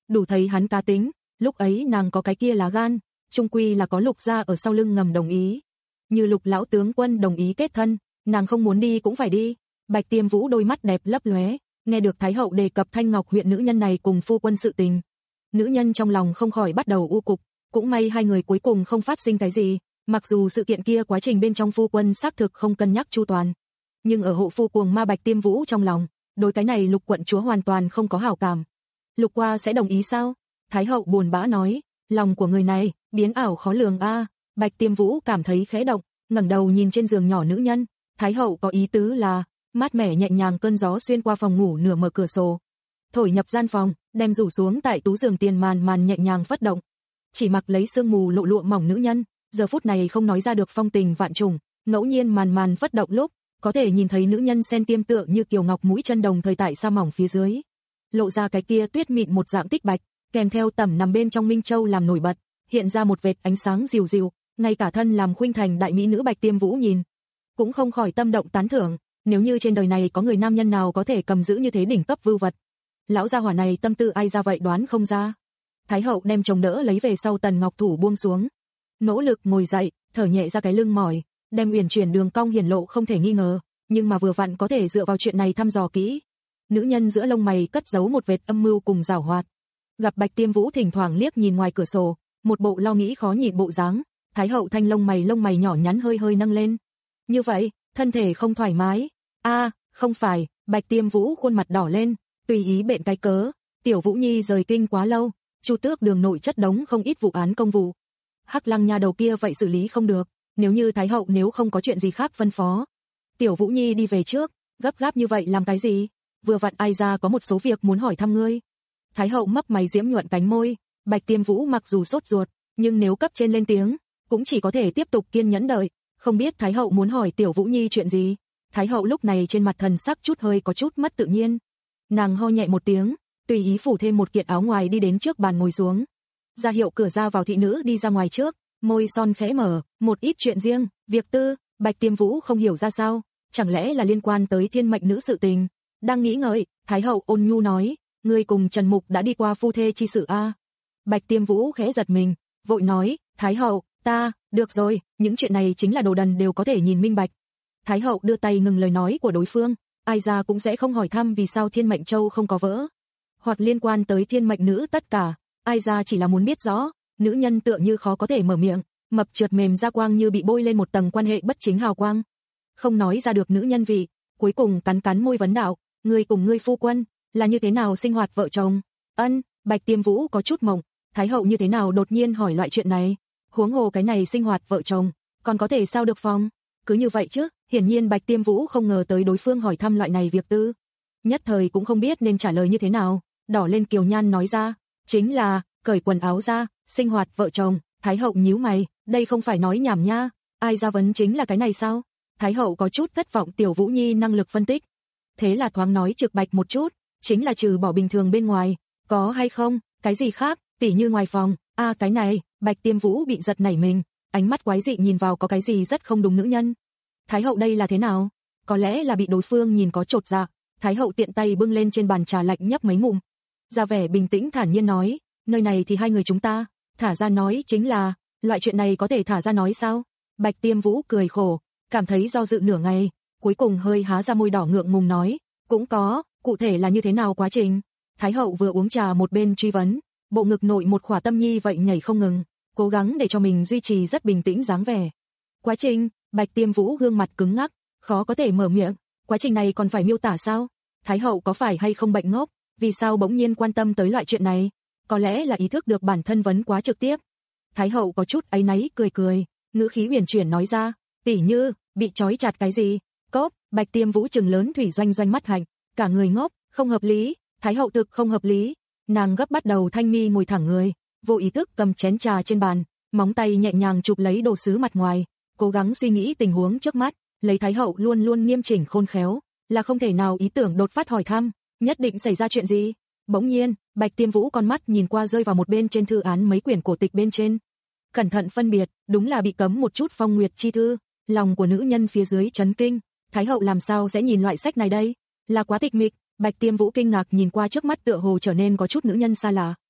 đủ thấy hắn cá tính, lúc ấy nàng có cái kia lá gan, chung quy là có Lục gia ở sau lưng ngầm đồng ý. Như Lục lão tướng quân đồng ý kết thân, nàng không muốn đi cũng phải đi. Bạch Tiêm Vũ đôi mắt đẹp lấp lóe, nghe được Thái hậu đề cập Thanh Ngọc huyện nữ nhân này cùng phu quân sự tình. Nữ nhân trong lòng không khỏi bắt đầu u cục, cũng may hai người cuối cùng không phát sinh cái gì, mặc dù sự kiện kia quá trình bên trong phu quân xác thực không cân nhắc chu toàn. Nhưng ở hộ phu cuồng ma Bạch Tiêm Vũ trong lòng, đối cái này Lục quận chúa hoàn toàn không có hảo cảm. Lục qua sẽ đồng ý sao? Thái hậu buồn bã nói, lòng của người này, biến ảo khó lường a. Bạch Tiêm Vũ cảm thấy khẽ động, ngẩng đầu nhìn trên giường nhỏ nữ nhân, Thái hậu có ý tứ là, mát mẻ nhẹ nhàng cơn gió xuyên qua phòng ngủ nửa mở cửa sổ, thổi nhập gian phòng, đem rủ xuống tại tú giường tiền màn màn nhẹ nhàng phất động. Chỉ mặc lấy sương mù lộ lụa mỏng nữ nhân, giờ phút này không nói ra được phong tình vạn trùng, ngẫu nhiên màn màn phất động lúc, có thể nhìn thấy nữ nhân sen tiêm tựa như kiều ngọc mũi chân đồng thời tại sa mỏng phía dưới, lộ ra cái kia tuyết mịn một dạng tích bạch, kèm theo tẩm nằm bên trong minh châu làm nổi bật, hiện ra một vệt ánh sáng dịu dịu, ngay cả thân làm khuynh thành đại mỹ nữ Bạch Tiêm Vũ nhìn, cũng không khỏi tâm động tán thưởng, nếu như trên đời này có người nam nhân nào có thể cầm giữ như thế đỉnh cấp vưu vật. Lão gia hỏa này tâm tư ai ra vậy đoán không ra. Thái hậu đem chồng đỡ lấy về sau Tần Ngọc thủ buông xuống, nỗ lực ngồi dậy, thở nhẹ ra cái lưng mỏi, đem uyển chuyển đường cong hiển lộ không thể nghi ngờ, nhưng mà vừa vặn có thể dựa vào chuyện này thăm dò kỹ. Nữ nhân giữa lông mày cất giấu một vệt âm mưu cùng giảo hoạt. Gặp Bạch Tiêm Vũ thỉnh thoảng liếc nhìn ngoài cửa sổ, một bộ lo nghĩ khó nhịn bộ dáng, Thái hậu thanh lông mày lông mày nhỏ nhắn hơi hơi nâng lên. Như vậy, thân thể không thoải mái. A, à, không phải, Bạch Tiêm Vũ khuôn mặt đỏ lên, tùy ý bện cái cớ, tiểu Vũ Nhi rời kinh quá lâu, Chu Tước đường nội chất đống không ít vụ án công vụ. Hắc Lăng nha đầu kia vậy xử lý không được, nếu như Thái hậu nếu không có chuyện gì khác phân phó. Tiểu Vũ Nhi đi về trước, gấp gáp như vậy làm cái gì? Vừa vặn ai ra có một số việc muốn hỏi thăm ngươi. Thái hậu mấp máy diễm nhuận cánh môi, Bạch Tiêm Vũ mặc dù sốt ruột, nhưng nếu cấp trên lên tiếng, cũng chỉ có thể tiếp tục kiên nhẫn đợi, không biết Thái hậu muốn hỏi Tiểu Vũ Nhi chuyện gì. Thái hậu lúc này trên mặt thần sắc chút hơi có chút mất tự nhiên. Nàng ho nhẹ một tiếng, tùy ý phủ thêm một kiện áo ngoài đi đến trước bàn ngồi xuống. Ra hiệu cửa ra vào thị nữ đi ra ngoài trước, môi son khẽ mở, một ít chuyện riêng, việc tư, Bạch Tiêm Vũ không hiểu ra sao, chẳng lẽ là liên quan tới thiên mệnh nữ sự tình. Đang nghĩ ngợi, Thái hậu ôn nhu nói, ngươi cùng Trần Mục đã đi qua phu thê chi sự a. Bạch Tiêm Vũ khẽ giật mình, vội nói, Thái hậu, ta, được rồi, những chuyện này chính là đồ đần đều có thể nhìn minh bạch. Thái hậu đưa tay ngừng lời nói của đối phương, ai ra cũng sẽ không hỏi thăm vì sao Thiên Mệnh Châu không có vỡ, hoặc liên quan tới thiên mệnh nữ tất cả, ai ra chỉ là muốn biết rõ. Nữ nhân tựa như khó có thể mở miệng, mập trượt mềm da quang như bị bôi lên một tầng quan hệ bất chính hào quang, không nói ra được nữ nhân vị, cuối cùng cắn cắn môi vấn đạo, ngươi cùng ngươi phu quân là như thế nào sinh hoạt vợ chồng? Ân, Bạch Tiêm Vũ có chút mộng, Thái hậu như thế nào đột nhiên hỏi loại chuyện này, huống hồ cái này sinh hoạt vợ chồng, còn có thể sao được phòng? Cứ như vậy chứ, hiển nhiên Bạch Tiêm Vũ không ngờ tới đối phương hỏi thăm loại này việc tư, nhất thời cũng không biết nên trả lời như thế nào, đỏ lên kiều nhan nói ra, chính là cởi quần áo ra, sinh hoạt vợ chồng. Thái hậu nhíu mày, đây không phải nói nhảm nha, ai ra vấn chính là cái này sao? Thái hậu có chút thất vọng Tiểu Vũ Nhi năng lực phân tích, thế là thoáng nói trực bạch một chút, chính là trừ bỏ bình thường bên ngoài, có hay không, cái gì khác, tỉ như ngoài phòng. A à, cái này, Bạch Tiêm Vũ bị giật nảy mình, ánh mắt quái dị nhìn vào có cái gì rất không đúng nữ nhân. Thái hậu đây là thế nào? Có lẽ là bị đối phương nhìn có chột dạ, Thái hậu tiện tay bưng lên trên bàn trà lạnh nhấp mấy ngụm, ra vẻ bình tĩnh thản nhiên nói, nơi này thì hai người chúng ta, thả ra nói chính là, loại chuyện này có thể thả ra nói sao? Bạch Tiêm Vũ cười khổ, cảm thấy do dự nửa ngày, cuối cùng hơi há ra môi đỏ ngượng ngùng nói, cũng có, cụ thể là như thế nào quá trình? Thái hậu vừa uống trà một bên truy vấn, bộ ngực nội một khỏa tâm nhi vậy nhảy không ngừng, cố gắng để cho mình duy trì rất bình tĩnh dáng vẻ. Quá trình, Bạch Tiêm Vũ gương mặt cứng ngắc, khó có thể mở miệng, quá trình này còn phải miêu tả sao? Thái hậu có phải hay không bệnh ngốc, vì sao bỗng nhiên quan tâm tới loại chuyện này? Có lẽ là ý thức được bản thân vấn quá trực tiếp. Thái hậu có chút áy náy cười cười, ngữ khí huyền chuyển nói ra, tỉ như, bị trói chặt cái gì? Cốp, Bạch Tiêm Vũ trừng lớn thủy doanh doanh mắt hạnh, cả người ngốc, không hợp lý, Thái hậu thực không hợp lý. Nàng gấp bắt đầu thanh mi ngồi thẳng người, vô ý thức cầm chén trà trên bàn, móng tay nhẹ nhàng chụp lấy đồ sứ mặt ngoài, cố gắng suy nghĩ tình huống trước mắt, lấy Thái hậu luôn luôn nghiêm chỉnh khôn khéo, là không thể nào ý tưởng đột phát hỏi thăm, nhất định xảy ra chuyện gì. Bỗng nhiên, Bạch Tiêm Vũ con mắt nhìn qua rơi vào một bên trên thư án mấy quyển cổ tịch bên trên. Cẩn thận phân biệt, đúng là bị cấm một chút phong nguyệt chi thư, lòng của nữ nhân phía dưới chấn kinh, Thái hậu làm sao sẽ nhìn loại sách này đây? Là quá tịch mịch. Bạch Tiêm Vũ kinh ngạc nhìn qua trước mắt tựa hồ trở nên có chút nữ nhân xa lạ,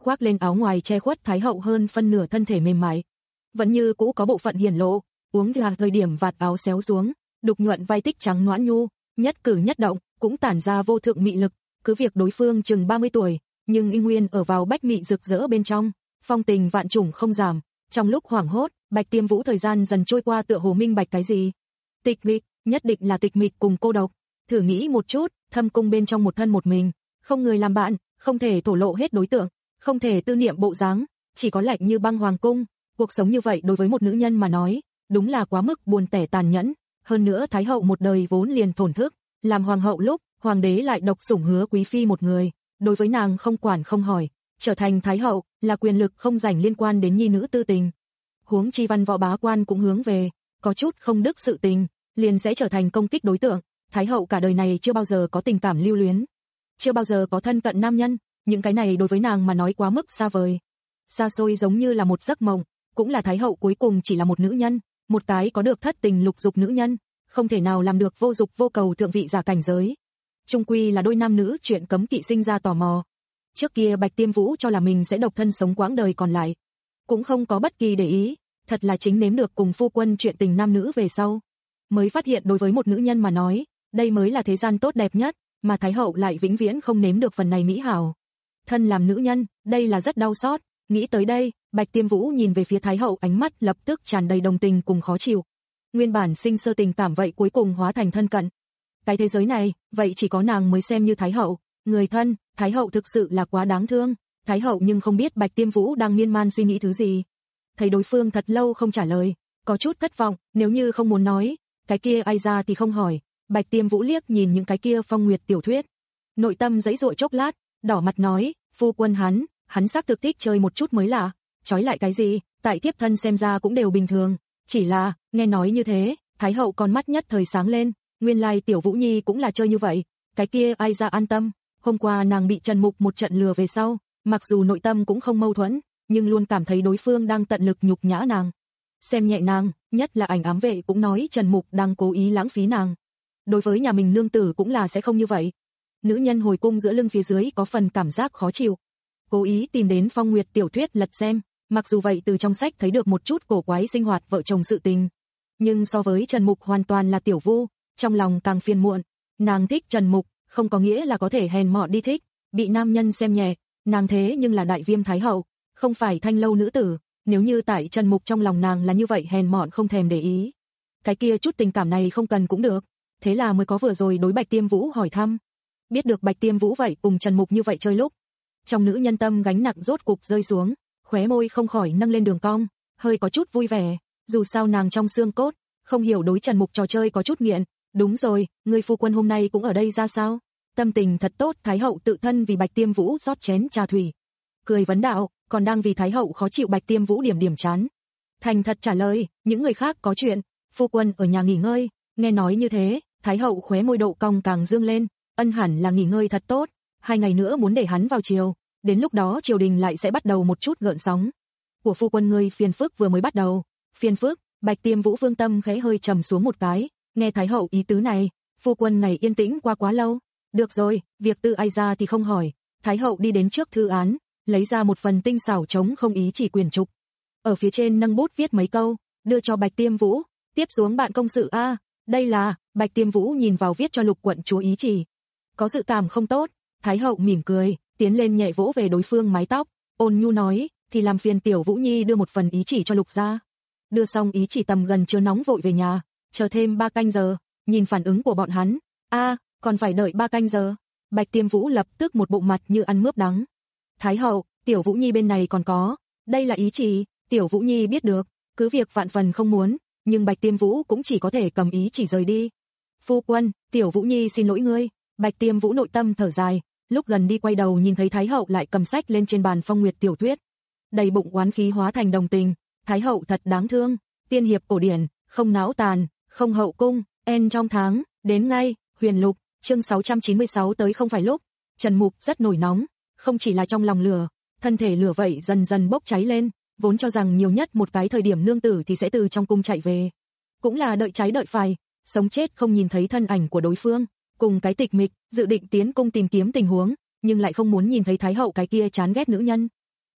khoác lên áo ngoài che khuất Thái hậu hơn phân nửa thân thể mềm mại. Vẫn như cũ có bộ phận hiển lộ, uống trà thời điểm vạt áo xéo xuống, đục nhuận vai tích trắng nõn nhu, nhất cử nhất động cũng tản ra vô thượng mị lực, cứ việc đối phương chừng ba mươi tuổi, nhưng y nguyên ở vào bách mị rực rỡ bên trong, phong tình vạn trùng không giảm. Trong lúc hoảng hốt, Bạch Tiêm Vũ thời gian dần trôi qua tựa hồ minh bạch cái gì. Tịch mịch, nhất định là tịch mịch cùng cô độc. Thử nghĩ một chút, thâm cung bên trong một thân một mình, không người làm bạn, không thể thổ lộ hết đối tượng, không thể tư niệm bộ dáng, chỉ có lạnh như băng hoàng cung. Cuộc sống như vậy đối với một nữ nhân mà nói, đúng là quá mức buồn tẻ tàn nhẫn. Hơn nữa Thái hậu một đời vốn liền thổn thức, làm hoàng hậu lúc, hoàng đế lại độc sủng Hứa quý phi một người, đối với nàng không quản không hỏi, trở thành Thái hậu là quyền lực không rảnh liên quan đến nhi nữ tư tình. Huống chi văn võ bá quan cũng hướng về, có chút không đức sự tình, liền sẽ trở thành công kích đối tượng. Thái hậu cả đời này chưa bao giờ có tình cảm lưu luyến, chưa bao giờ có thân cận nam nhân, những cái này đối với nàng mà nói quá mức xa vời. Xa xôi giống như là một giấc mộng, cũng là Thái hậu cuối cùng chỉ là một nữ nhân, một cái có được thất tình lục dục nữ nhân, không thể nào làm được vô dục vô cầu thượng vị giả cảnh giới. Trung quy là đôi nam nữ chuyện cấm kỵ sinh ra tò mò. Trước kia Bạch Tiêm Vũ cho là mình sẽ độc thân sống quãng đời còn lại, cũng không có bất kỳ để ý, thật là chính nếm được cùng phu quân chuyện tình nam nữ về sau, mới phát hiện đối với một nữ nhân mà nói, đây mới là thế gian tốt đẹp nhất, mà Thái hậu lại vĩnh viễn không nếm được phần này mỹ hảo. Thân làm nữ nhân, đây là rất đau xót. Nghĩ tới đây, Bạch Tiêm Vũ nhìn về phía Thái hậu, ánh mắt lập tức tràn đầy đồng tình cùng khó chịu. Nguyên bản sinh sơ tình cảm vậy cuối cùng hóa thành thân cận. Cái thế giới này, vậy chỉ có nàng mới xem như Thái hậu, người thân. Thái hậu thực sự là quá đáng thương. Thái hậu nhưng không biết Bạch Tiêm Vũ đang miên man suy nghĩ thứ gì. Thấy đối phương thật lâu không trả lời, có chút thất vọng, nếu như không muốn nói, cái kia ai ra thì không hỏi. Bạch Tiêm Vũ liếc nhìn những cái kia phong nguyệt tiểu thuyết, nội tâm giãy giụa chốc lát, đỏ mặt nói, phu quân hắn, hắn xác thực thích chơi một chút mới lạ, trói lại cái gì, tại thiếp thân xem ra cũng đều bình thường, chỉ là, nghe nói như thế, Thái hậu con mắt nhất thời sáng lên, nguyên lai tiểu Vũ Nhi cũng là chơi như vậy, cái kia ai ra an tâm, hôm qua nàng bị Trần Mục một trận lừa về sau, mặc dù nội tâm cũng không mâu thuẫn, nhưng luôn cảm thấy đối phương đang tận lực nhục nhã nàng, xem nhẹ nàng, nhất là ảnh ám vệ cũng nói Trần Mục đang cố ý lãng phí nàng. Đối với nhà mình nương tử cũng là sẽ không như vậy. Nữ nhân hồi cung giữa lưng phía dưới có phần cảm giác khó chịu. Cố ý tìm đến phong nguyệt tiểu thuyết lật xem, mặc dù vậy từ trong sách thấy được một chút cổ quái sinh hoạt vợ chồng sự tình. Nhưng so với Trần Mục hoàn toàn là tiểu vu, trong lòng càng phiền muộn. Nàng thích Trần Mục, không có nghĩa là có thể hèn mọn đi thích, bị nam nhân xem nhẹ. Nàng thế nhưng là đại viêm Thái hậu, không phải thanh lâu nữ tử. Nếu như tại Trần Mục trong lòng nàng là như vậy hèn mọn không thèm để ý, cái kia chút tình cảm này không cần cũng được. Thế là mới có vừa rồi đối Bạch Tiêm Vũ hỏi thăm. Biết được Bạch Tiêm Vũ vậy cùng Trần Mục như vậy chơi lúc, trong nữ nhân tâm gánh nặng rốt cục rơi xuống, khóe môi không khỏi nâng lên đường cong, hơi có chút vui vẻ, dù sao nàng trong xương cốt, không hiểu đối Trần Mục trò chơi có chút nghiện. Đúng rồi, người phu quân hôm nay cũng ở đây ra sao? Tâm tình thật tốt. Thái hậu tự thân vì Bạch Tiêm Vũ rót chén trà thủy, cười vấn đạo, còn đang vì Thái hậu khó chịu Bạch Tiêm Vũ điểm điểm chán. Thành thật trả lời, những người khác có chuyện, phu quân ở nhà nghỉ ngơi. Nghe nói như thế, Thái hậu khóe môi độ cong càng dương lên, ân hẳn là nghỉ ngơi thật tốt, hai ngày nữa muốn để hắn vào triều, đến lúc đó triều đình lại sẽ bắt đầu một chút gợn sóng. Của phu quân ngươi phiền phức vừa mới bắt đầu. Phiền phức? Bạch Tiêm Vũ vương tâm khẽ hơi trầm xuống một cái, nghe Thái hậu ý tứ này, phu quân ngày yên tĩnh qua quá lâu. Được rồi, việc tư ai ra thì không hỏi. Thái hậu đi đến trước thư án, lấy ra một phần tinh xảo chống không ý chỉ quyển trục. Ở phía trên nâng bút viết mấy câu, đưa cho Bạch Tiêm Vũ, tiếp xuống bạn công sự a. Đây là, Bạch Tiêm Vũ nhìn vào viết cho Lục quận chúa ý chỉ. Có dự cảm không tốt. Thái hậu mỉm cười, tiến lên nhẹ vỗ về đối phương mái tóc, ôn nhu nói, thì làm phiền tiểu Vũ Nhi đưa một phần ý chỉ cho Lục gia. Đưa xong ý chỉ tầm gần chưa nóng vội về nhà, chờ thêm ba canh giờ. Nhìn phản ứng của bọn hắn, a, còn phải đợi ba canh giờ. Bạch Tiêm Vũ lập tức một bộ mặt như ăn mướp đắng. Thái hậu, tiểu Vũ Nhi bên này còn có, đây là ý chỉ. Tiểu Vũ Nhi biết được, cứ việc vạn phần không muốn, nhưng Bạch Tiêm Vũ cũng chỉ có thể cầm ý chỉ rời đi. Phu quân, tiểu Vũ Nhi xin lỗi ngươi. Bạch Tiêm Vũ nội tâm thở dài, lúc gần đi quay đầu nhìn thấy Thái hậu lại cầm sách lên trên bàn phong nguyệt tiểu thuyết, đầy bụng oán khí hóa thành đồng tình. Thái hậu thật đáng thương, tiên hiệp cổ điển, không náo tàn, không hậu cung, en trong tháng, đến ngay. Huyền Lục, chương sáu trăm chín mươi sáu tới không phải lúc. Trần Mục rất nổi nóng, không chỉ là trong lòng lửa, thân thể lửa vậy dần dần bốc cháy lên, vốn cho rằng nhiều nhất một cái thời điểm nương tử thì sẽ từ trong cung chạy về, cũng là đợi trái đợi phải, sống chết không nhìn thấy thân ảnh của đối phương, cùng cái tịch mịch, dự định tiến cung tìm kiếm tình huống, nhưng lại không muốn nhìn thấy Thái hậu cái kia chán ghét nữ nhân.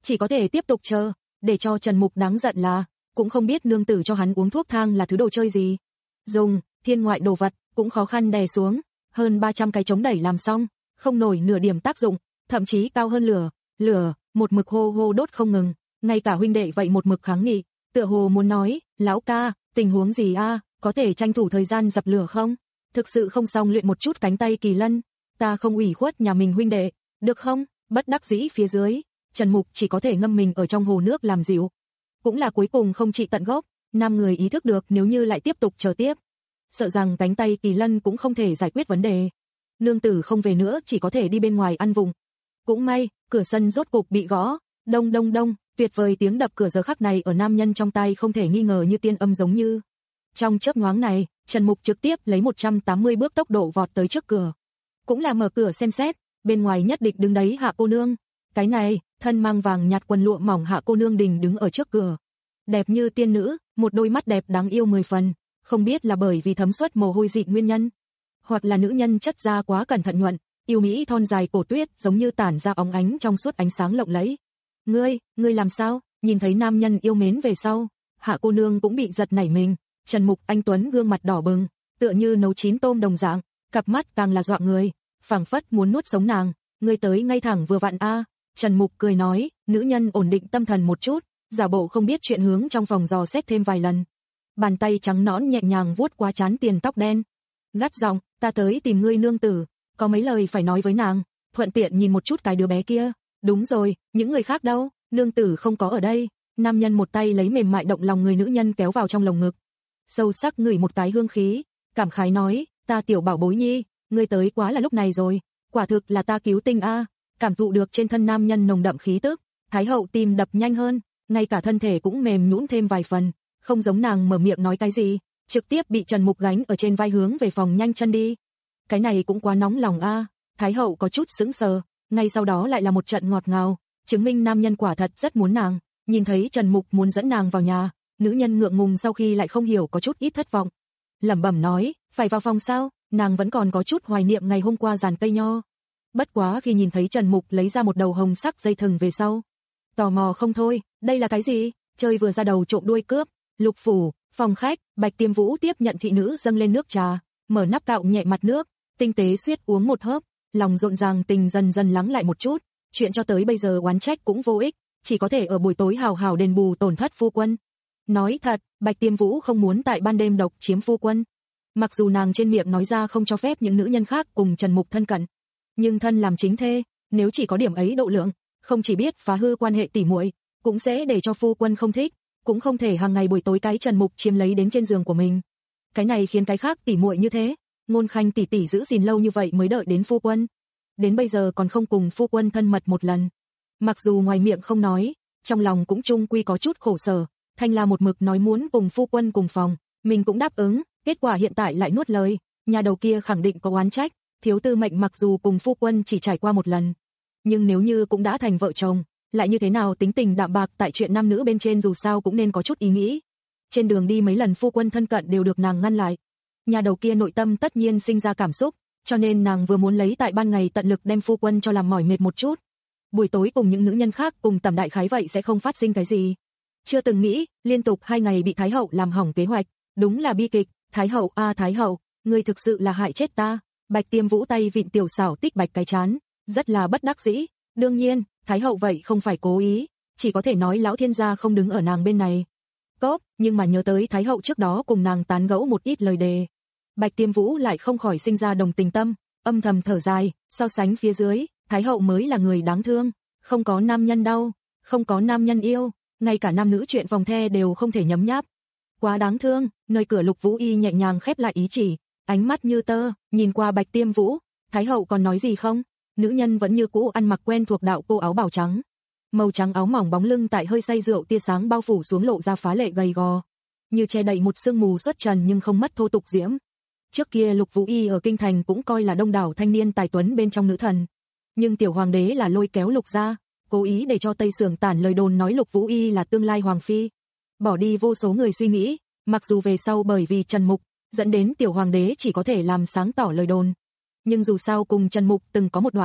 chỉ có thể tiếp tục chờ, để cho Trần Mục đáng giận là, cũng không biết nương tử cho hắn uống thuốc thang là thứ đồ chơi gì. Dùng, thiên ngoại đồ vật, cũng khó khăn đè xuống, hơn ba trăm cái chống đẩy làm xong, không nổi nửa điểm tác dụng, thậm chí cao hơn lửa, lửa, một mực hô hô đốt không ngừng, ngay cả huynh đệ vậy một mực kháng nghị, tựa hồ muốn nói, lão ca, tình huống gì a, có thể tranh thủ thời gian dập lửa không? Thực sự không xong luyện một chút cánh tay kỳ lân, ta không ủy khuất nhà mình huynh đệ, được không? Bất đắc dĩ phía dưới, Trần Mục chỉ có thể ngâm mình ở trong hồ nước làm dịu. Cũng là cuối cùng không trị tận gốc, năm người ý thức được nếu như lại tiếp tục chờ tiếp, sợ rằng cánh tay kỳ lân cũng không thể giải quyết vấn đề. Nương tử không về nữa, chỉ có thể đi bên ngoài ăn vùng. Cũng may, cửa sân rốt cục bị gõ, đông đông đông, tuyệt vời tiếng đập cửa giờ khắc này ở nam nhân trong tai không thể nghi ngờ như tiên âm giống như. Trong chớp nhoáng này, Trần Mục trực tiếp lấy một trăm tám mươi bước tốc độ vọt tới trước cửa. Cũng là mở cửa xem xét, bên ngoài nhất định đứng đấy Hạ cô nương. Cái này, thân mang vàng nhạt quần lụa mỏng Hạ cô nương đình đứng ở trước cửa. Đẹp như tiên nữ, một đôi mắt đẹp đáng yêu mười phần, không biết là bởi vì thấm suất mồ hôi dị nguyên nhân, hoặc là nữ nhân chất da quá cẩn thận nhuận, yêu mỹ thon dài cổ tuyết giống như tản ra óng ánh trong suốt ánh sáng lộng lẫy. Ngươi, ngươi làm sao? Nhìn thấy nam nhân yêu mến về sau, Hạ cô nương cũng bị giật nảy mình. Trần Mục anh tuấn gương mặt đỏ bừng, tựa như nấu chín tôm đồng dạng, cặp mắt càng là dọa người, phảng phất muốn nuốt sống nàng. Ngươi tới ngay thẳng vừa vặn a. Trần Mục cười nói, nữ nhân ổn định tâm thần một chút, giả bộ không biết chuyện hướng trong phòng dò xét thêm vài lần. Bàn tay trắng nõn nhẹ nhàng vuốt qua trán tiền tóc đen. Gắt giọng, ta tới tìm ngươi nương tử, có mấy lời phải nói với nàng, thuận tiện nhìn một chút cái đứa bé kia. Đúng rồi, những người khác đâu, nương tử không có ở đây. Nam nhân một tay lấy mềm mại động lòng người nữ nhân kéo vào trong lồng ngực. Sâu sắc ngửi một cái hương khí, cảm khái nói, ta tiểu bảo bối nhi, ngươi tới quá là lúc này rồi, quả thực là ta cứu tinh a. Cảm thụ được trên thân nam nhân nồng đậm khí tức, Thái hậu tim đập nhanh hơn, ngay cả thân thể cũng mềm nhũn thêm vài phần, không giống nàng mở miệng nói cái gì, trực tiếp bị Trần Mục gánh ở trên vai hướng về phòng nhanh chân đi. Cái này cũng quá nóng lòng a. Thái hậu có chút sững sờ, ngay sau đó lại là một trận ngọt ngào, chứng minh nam nhân quả thật rất muốn nàng. Nhìn thấy Trần Mục muốn dẫn nàng vào nhà, nữ nhân ngượng ngùng sau khi lại không hiểu có chút ít thất vọng, lẩm bẩm nói, phải vào phòng sao? Nàng vẫn còn có chút hoài niệm ngày hôm qua giàn cây nho. Bất quá khi nhìn thấy Trần Mục lấy ra một đầu hồng sắc dây thừng về sau, tò mò không thôi, đây là cái gì? Chơi vừa ra đầu trộm đuôi cướp. Lục phủ, phòng khách, Bạch Tiêm Vũ tiếp nhận thị nữ dâng lên nước trà, mở nắp cạo nhẹ mặt nước, tinh tế suýt uống một hớp, lòng rộn ràng tình dần dần lắng lại một chút, chuyện cho tới bây giờ oán trách cũng vô ích, chỉ có thể ở buổi tối hào hào đền bù tổn thất phu quân. Nói thật, Bạch Tiêm Vũ không muốn tại ban đêm độc chiếm phu quân. Mặc dù nàng trên miệng nói ra không cho phép những nữ nhân khác cùng Trần Mục thân cận, nhưng thân làm chính thê, nếu chỉ có điểm ấy độ lượng, không chỉ biết phá hư quan hệ tỉ muội, cũng sẽ để cho phu quân không thích, cũng không thể hàng ngày buổi tối cái Trần Mục chiếm lấy đến trên giường của mình. Cái này khiến cái khác tỉ muội như thế, Ngôn Khanh tỷ tỷ giữ gìn lâu như vậy mới đợi đến phu quân, đến bây giờ còn không cùng phu quân thân mật một lần. Mặc dù ngoài miệng không nói, trong lòng cũng chung quy có chút khổ sở. Thanh La một mực nói muốn cùng phu quân cùng phòng, mình cũng đáp ứng, kết quả hiện tại lại nuốt lời, nhà đầu kia khẳng định có oán trách. Thiếu tư mệnh mặc dù cùng phu quân chỉ trải qua một lần, nhưng nếu như cũng đã thành vợ chồng, lại như thế nào tính tình đạm bạc tại chuyện nam nữ bên trên dù sao cũng nên có chút ý nghĩ. Trên đường đi mấy lần phu quân thân cận đều được nàng ngăn lại. Nhà đầu kia nội tâm tất nhiên sinh ra cảm xúc, cho nên nàng vừa muốn lấy tại ban ngày tận lực đem phu quân cho làm mỏi mệt một chút. Buổi tối cùng những nữ nhân khác cùng tầm đại khái vậy sẽ không phát sinh cái gì. Chưa từng nghĩ, liên tục hai ngày bị Thái hậu làm hỏng kế hoạch, đúng là bi kịch. Thái hậu a à, Thái hậu, ngươi thực sự là hại chết ta. Bạch Tiêm Vũ tay vịn tiểu xảo tích bạch cái chán, rất là bất đắc dĩ. Đương nhiên, Thái hậu vậy không phải cố ý, chỉ có thể nói lão thiên gia không đứng ở nàng bên này. Cốp, nhưng mà nhớ tới Thái hậu trước đó cùng nàng tán gẫu một ít lời đề, Bạch Tiêm Vũ lại không khỏi sinh ra đồng tình tâm, âm thầm thở dài, so sánh phía dưới, Thái hậu mới là người đáng thương, không có nam nhân đau, không có nam nhân yêu, ngay cả nam nữ chuyện vòng the đều không thể nhấm nháp. Quá đáng thương. Nơi cửa Lục Vũ Y nhẹ nhàng khép lại ý chỉ, ánh mắt như tơ, nhìn qua Bạch Tiêm Vũ, Thái hậu còn nói gì không? Nữ nhân vẫn như cũ ăn mặc quen thuộc đạo cô áo bào trắng. Màu trắng áo mỏng bóng lưng tại hơi say rượu tia sáng bao phủ xuống lộ ra phá lệ gầy gò, như che đậy một sương mù xuất trần nhưng không mất thô tục diễm. Trước kia Lục Vũ Y ở kinh thành cũng coi là đông đảo thanh niên tài tuấn bên trong nữ thần, nhưng tiểu hoàng đế là lôi kéo Lục gia, cố ý để cho Tây Sưởng tản lời đồn nói Lục Vũ Y là tương lai hoàng phi, bỏ đi vô số người suy nghĩ. Mặc dù về sau bởi vì Trần Mục dẫn đến tiểu hoàng đế chỉ có thể làm sáng tỏ lời đồn, nhưng dù sao cùng Trần Mục từng có một đoạn,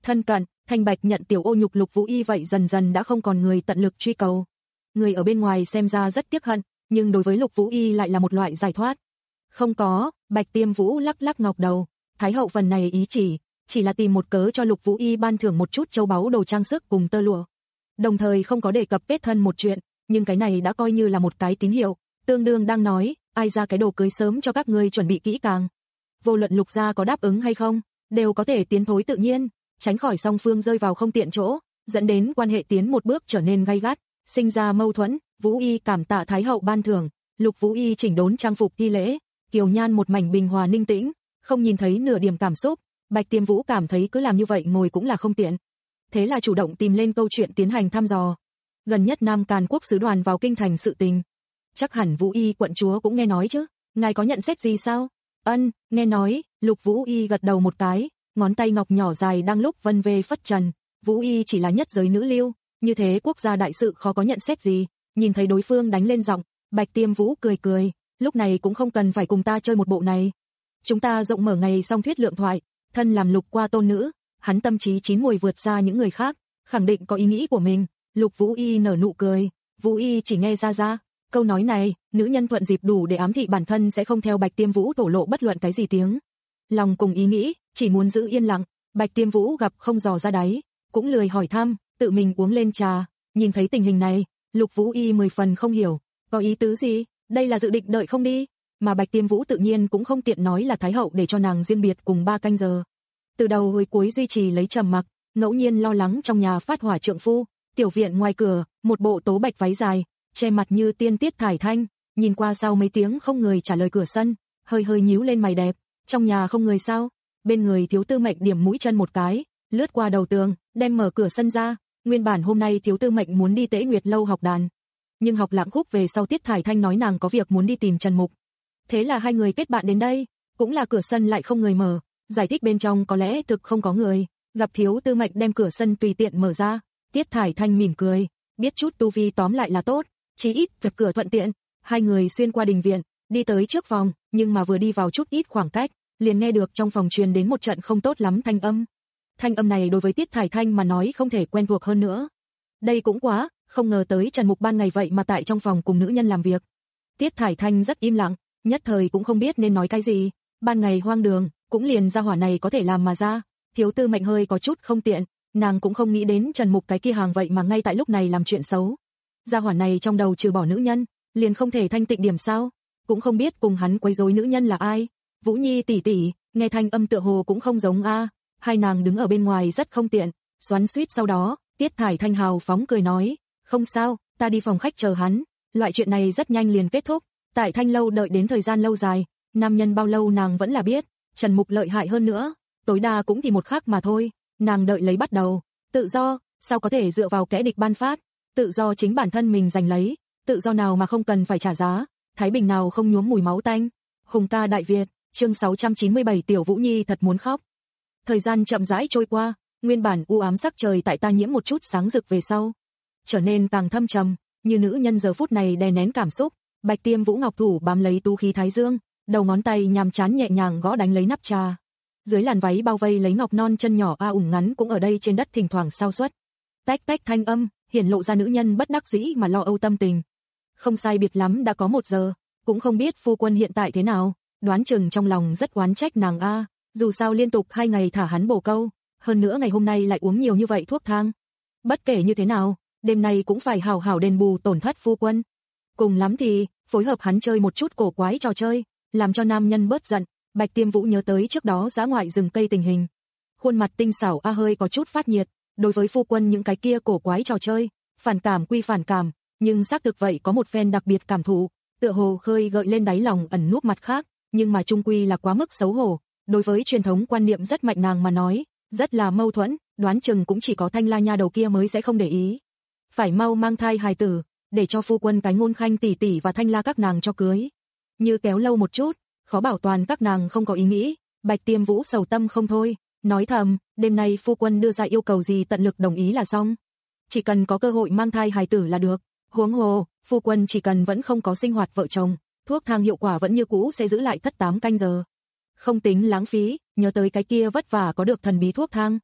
thân cận, thanh bạch nhận tiểu ô nhục Lục Vũ Y vậy dần dần đã không còn người tận lực truy cầu. Người ở bên ngoài xem ra rất tiếc hận, nhưng đối với Lục Vũ Y lại là một loại giải thoát. Không có, Bạch Tiêm Vũ lắc lắc ngọc đầu, Thái hậu phần này ý chỉ, chỉ là tìm một cớ cho Lục Vũ Y ban thưởng một chút châu báu đồ trang sức cùng tơ lụa. Đồng thời không có đề cập kết thân một chuyện, nhưng cái này đã coi như là một cái tín hiệu, tương đương đang nói, ai ra cái đồ cưới sớm cho các ngươi chuẩn bị kỹ càng. Vô luận Lục gia có đáp ứng hay không, đều có thể tiến thối tự nhiên, tránh khỏi song phương rơi vào không tiện chỗ, dẫn đến quan hệ tiến một bước trở nên gay gắt, sinh ra mâu thuẫn. Vũ Y cảm tạ Thái hậu ban thưởng, Lục Vũ Y chỉnh đốn trang phục thi lễ, kiều nhan một mảnh bình hòa ninh tĩnh, không nhìn thấy nửa điểm cảm xúc. Bạch Tiêm Vũ cảm thấy cứ làm như vậy ngồi cũng là không tiện, thế là chủ động tìm lên câu chuyện tiến hành thăm dò. Gần nhất Nam Càn quốc sứ đoàn vào kinh thành sự tình, chắc hẳn Vũ Y quận chúa cũng nghe nói chứ, ngài có nhận xét gì sao? Ân, nghe nói. Lục Vũ Y gật đầu một cái, ngón tay ngọc nhỏ dài đang lúc vân vê phất trần. Vũ Y chỉ là nhất giới nữ lưu, như thế quốc gia đại sự khó có nhận xét gì. Nhìn thấy đối phương đánh lên giọng, Bạch Tiêm Vũ cười cười, lúc này cũng không cần phải cùng ta chơi một bộ này. Chúng ta rộng mở ngày song thuyết lượng thoại, thân làm Lục qua tôn nữ, hắn tâm trí chín mùi vượt xa những người khác, khẳng định có ý nghĩ của mình. Lục Vũ Y nở nụ cười, Vũ Y chỉ nghe ra ra, câu nói này, nữ nhân thuận dịp đủ để ám thị bản thân sẽ không theo Bạch Tiêm Vũ thổ lộ bất luận cái gì tiếng lòng cùng ý nghĩ, chỉ muốn giữ yên lặng. Bạch Tiêm Vũ gặp không dò ra đáy, cũng lười hỏi thăm, tự mình uống lên trà. Nhìn thấy tình hình này, Lục Vũ Y mười phần không hiểu, có ý tứ gì, đây là dự định đợi không đi, mà Bạch Tiêm Vũ tự nhiên cũng không tiện nói là Thái hậu để cho nàng riêng biệt cùng ba canh giờ. Từ đầu hồi cuối duy trì lấy trầm mặc, ngẫu nhiên lo lắng trong nhà phát hỏa trượng phu. Tiểu viện ngoài cửa, một bộ tố bạch váy dài, che mặt như tiên Tiết Thải Thanh, nhìn qua sau mấy tiếng không người trả lời cửa sân, hơi hơi nhíu lên mày đẹp, trong nhà không người sao? Bên người Thiếu Tư Mệnh điểm mũi chân một cái, lướt qua đầu tường, đem mở cửa sân ra. Nguyên bản hôm nay Thiếu Tư Mệnh muốn đi Tế Nguyệt lâu học đàn, nhưng học Lãng Khúc về sau Tiết Thải Thanh nói nàng có việc muốn đi tìm Trần Mục. Thế là hai người kết bạn đến đây, cũng là cửa sân lại không người mở, giải thích bên trong có lẽ thực không có người, gặp Thiếu Tư Mệnh đem cửa sân tùy tiện mở ra. Tiết Thải Thanh mỉm cười, biết chút tu vi tóm lại là tốt, chí ít việc cửa thuận tiện. Hai người xuyên qua đình viện, đi tới trước phòng, nhưng mà vừa đi vào chút ít khoảng cách, liền nghe được trong phòng truyền đến một trận không tốt lắm thanh âm. Thanh âm này đối với Tiết Thải Thanh mà nói không thể quen thuộc hơn nữa. Đây cũng quá, không ngờ tới Trần Mục ban ngày vậy mà tại trong phòng cùng nữ nhân làm việc. Tiết Thải Thanh rất im lặng, nhất thời cũng không biết nên nói cái gì, ban ngày hoang đường, cũng liền ra hỏa này có thể làm mà ra. Thiếu Tư Mệnh hơi có chút không tiện, nàng cũng không nghĩ đến Trần Mục cái kia hàng vậy mà ngay tại lúc này làm chuyện xấu. Gia hỏa này trong đầu trừ bỏ nữ nhân, liền không thể thanh tịnh điểm sao? Cũng không biết cùng hắn quấy rối nữ nhân là ai. Vũ Nhi tỷ tỷ, nghe thanh âm tựa hồ cũng không giống a. Hai nàng đứng ở bên ngoài rất không tiện, xoắn xuýt sau đó, Tiết Thải Thanh hào phóng cười nói, không sao, ta đi phòng khách chờ hắn. Loại chuyện này rất nhanh liền kết thúc, tại Thanh lâu đợi đến thời gian lâu dài, nam nhân bao lâu nàng vẫn là biết, Trần Mục lợi hại hơn nữa, tối đa cũng thì một khắc mà thôi. Nàng đợi lấy bắt đầu, tự do, sao có thể dựa vào kẻ địch ban phát, tự do chính bản thân mình giành lấy, tự do nào mà không cần phải trả giá, thái bình nào không nhuốm mùi máu tanh. Hùng ca Đại Việt, chương sáu trăm chín mươi bảy Tiểu Vũ Nhi thật muốn khóc. Thời gian chậm rãi trôi qua, nguyên bản u ám sắc trời tại ta nhiễm một chút sáng rực về sau, trở nên càng thâm trầm, như nữ nhân giờ phút này đè nén cảm xúc. Bạch Tiêm Vũ ngọc thủ bám lấy tú khí thái dương, đầu ngón tay nhằm chán nhẹ nhàng gõ đánh lấy nắp trà. Dưới làn váy bao vây lấy ngọc non chân nhỏ a ủng ngắn cũng ở đây trên đất thỉnh thoảng sao suất. Tách tách thanh âm, hiển lộ ra nữ nhân bất đắc dĩ mà lo âu tâm tình. Không sai biệt lắm đã có một giờ, cũng không biết phu quân hiện tại thế nào, đoán chừng trong lòng rất oán trách nàng a, dù sao liên tục hai ngày thả hắn bổ câu, hơn nữa ngày hôm nay lại uống nhiều như vậy thuốc thang. Bất kể như thế nào, đêm nay cũng phải hảo hảo đền bù tổn thất phu quân. Cùng lắm thì, phối hợp hắn chơi một chút cổ quái trò chơi, làm cho nam nhân bớt giận. Bạch Tiêm Vũ nhớ tới trước đó dã ngoại rừng cây tình hình. Khuôn mặt tinh xảo a hơi có chút phát nhiệt, đối với phu quân những cái kia cổ quái trò chơi, phản cảm quy phản cảm, nhưng xác thực vậy có một phen đặc biệt cảm thụ, tựa hồ khơi gợi lên đáy lòng ẩn núp mặt khác, nhưng mà chung quy là quá mức xấu hổ, đối với truyền thống quan niệm rất mạnh nàng mà nói, rất là mâu thuẫn, đoán chừng cũng chỉ có Thanh La nha đầu kia mới sẽ không để ý. Phải mau mang thai hài tử, để cho phu quân cái Ngôn Khanh tỷ tỷ và Thanh La các nàng cho cưới. Như kéo lâu một chút, khó bảo toàn các nàng không có ý nghĩ. Bạch Tiêm Vũ sầu tâm không thôi, nói thầm, đêm nay phu quân đưa ra yêu cầu gì tận lực đồng ý là xong. Chỉ cần có cơ hội mang thai hài tử là được. Huống hồ, phu quân chỉ cần vẫn không có sinh hoạt vợ chồng, thuốc thang hiệu quả vẫn như cũ sẽ giữ lại thất tám canh giờ. Không tính lãng phí, nhớ tới cái kia vất vả có được thần bí thuốc thang.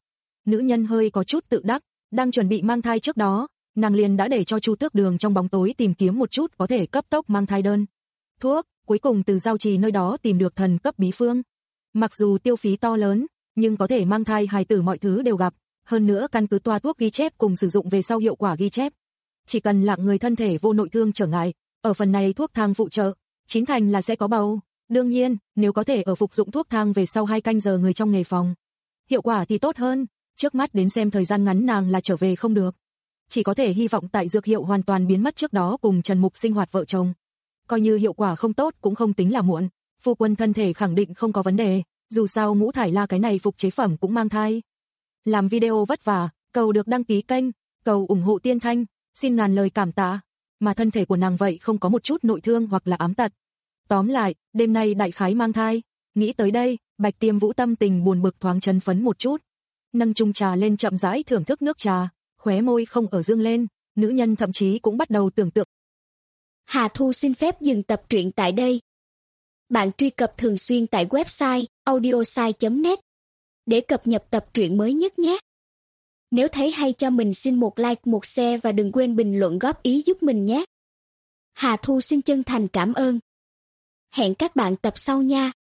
Nữ nhân hơi có chút tự đắc, đang chuẩn bị mang thai trước đó, nàng liền đã để cho Chu Tước Đường trong bóng tối tìm kiếm một chút có thể cấp tốc mang thai đơn thuốc, cuối cùng từ giao trì nơi đó tìm được thần cấp bí phương. Mặc dù tiêu phí to lớn, nhưng có thể mang thai hài tử mọi thứ đều gặp, hơn nữa căn cứ toa thuốc ghi chép cùng sử dụng về sau hiệu quả ghi chép. Chỉ cần là người thân thể vô nội thương trở ngại, ở phần này thuốc thang phụ trợ, chín thành là sẽ có bầu. Đương nhiên, nếu có thể ở phục dụng thuốc thang về sau hai canh giờ người trong nghề phòng, hiệu quả thì tốt hơn, trước mắt đến xem thời gian ngắn nàng là trở về không được. Chỉ có thể hy vọng tại dược hiệu hoàn toàn biến mất trước đó cùng Trần Mục sinh hoạt vợ chồng. Coi như hiệu quả không tốt cũng không tính là muộn, phu quân thân thể khẳng định không có vấn đề, dù sao Ngũ Thải La cái này phục chế phẩm cũng mang thai. Làm video vất vả, cầu được đăng ký kênh, cầu ủng hộ Tiên Thanh, xin ngàn lời cảm tạ, mà thân thể của nàng vậy không có một chút nội thương hoặc là ám tật. Tóm lại, đêm nay đại khái mang thai, nghĩ tới đây, Bạch Tiêm Vũ tâm tình buồn bực thoáng chấn phấn một chút. Nâng chung trà lên chậm rãi thưởng thức nước trà, khóe môi không ở dương lên, nữ nhân thậm chí cũng bắt đầu tưởng tượng. Hà Thu xin phép dừng tập truyện tại đây. Bạn truy cập thường xuyên tại website audiosai chấm net để cập nhật tập truyện mới nhất nhé. Nếu thấy hay cho mình xin một like, một share và đừng quên bình luận góp ý giúp mình nhé. Hà Thu xin chân thành cảm ơn. Hẹn các bạn tập sau nha.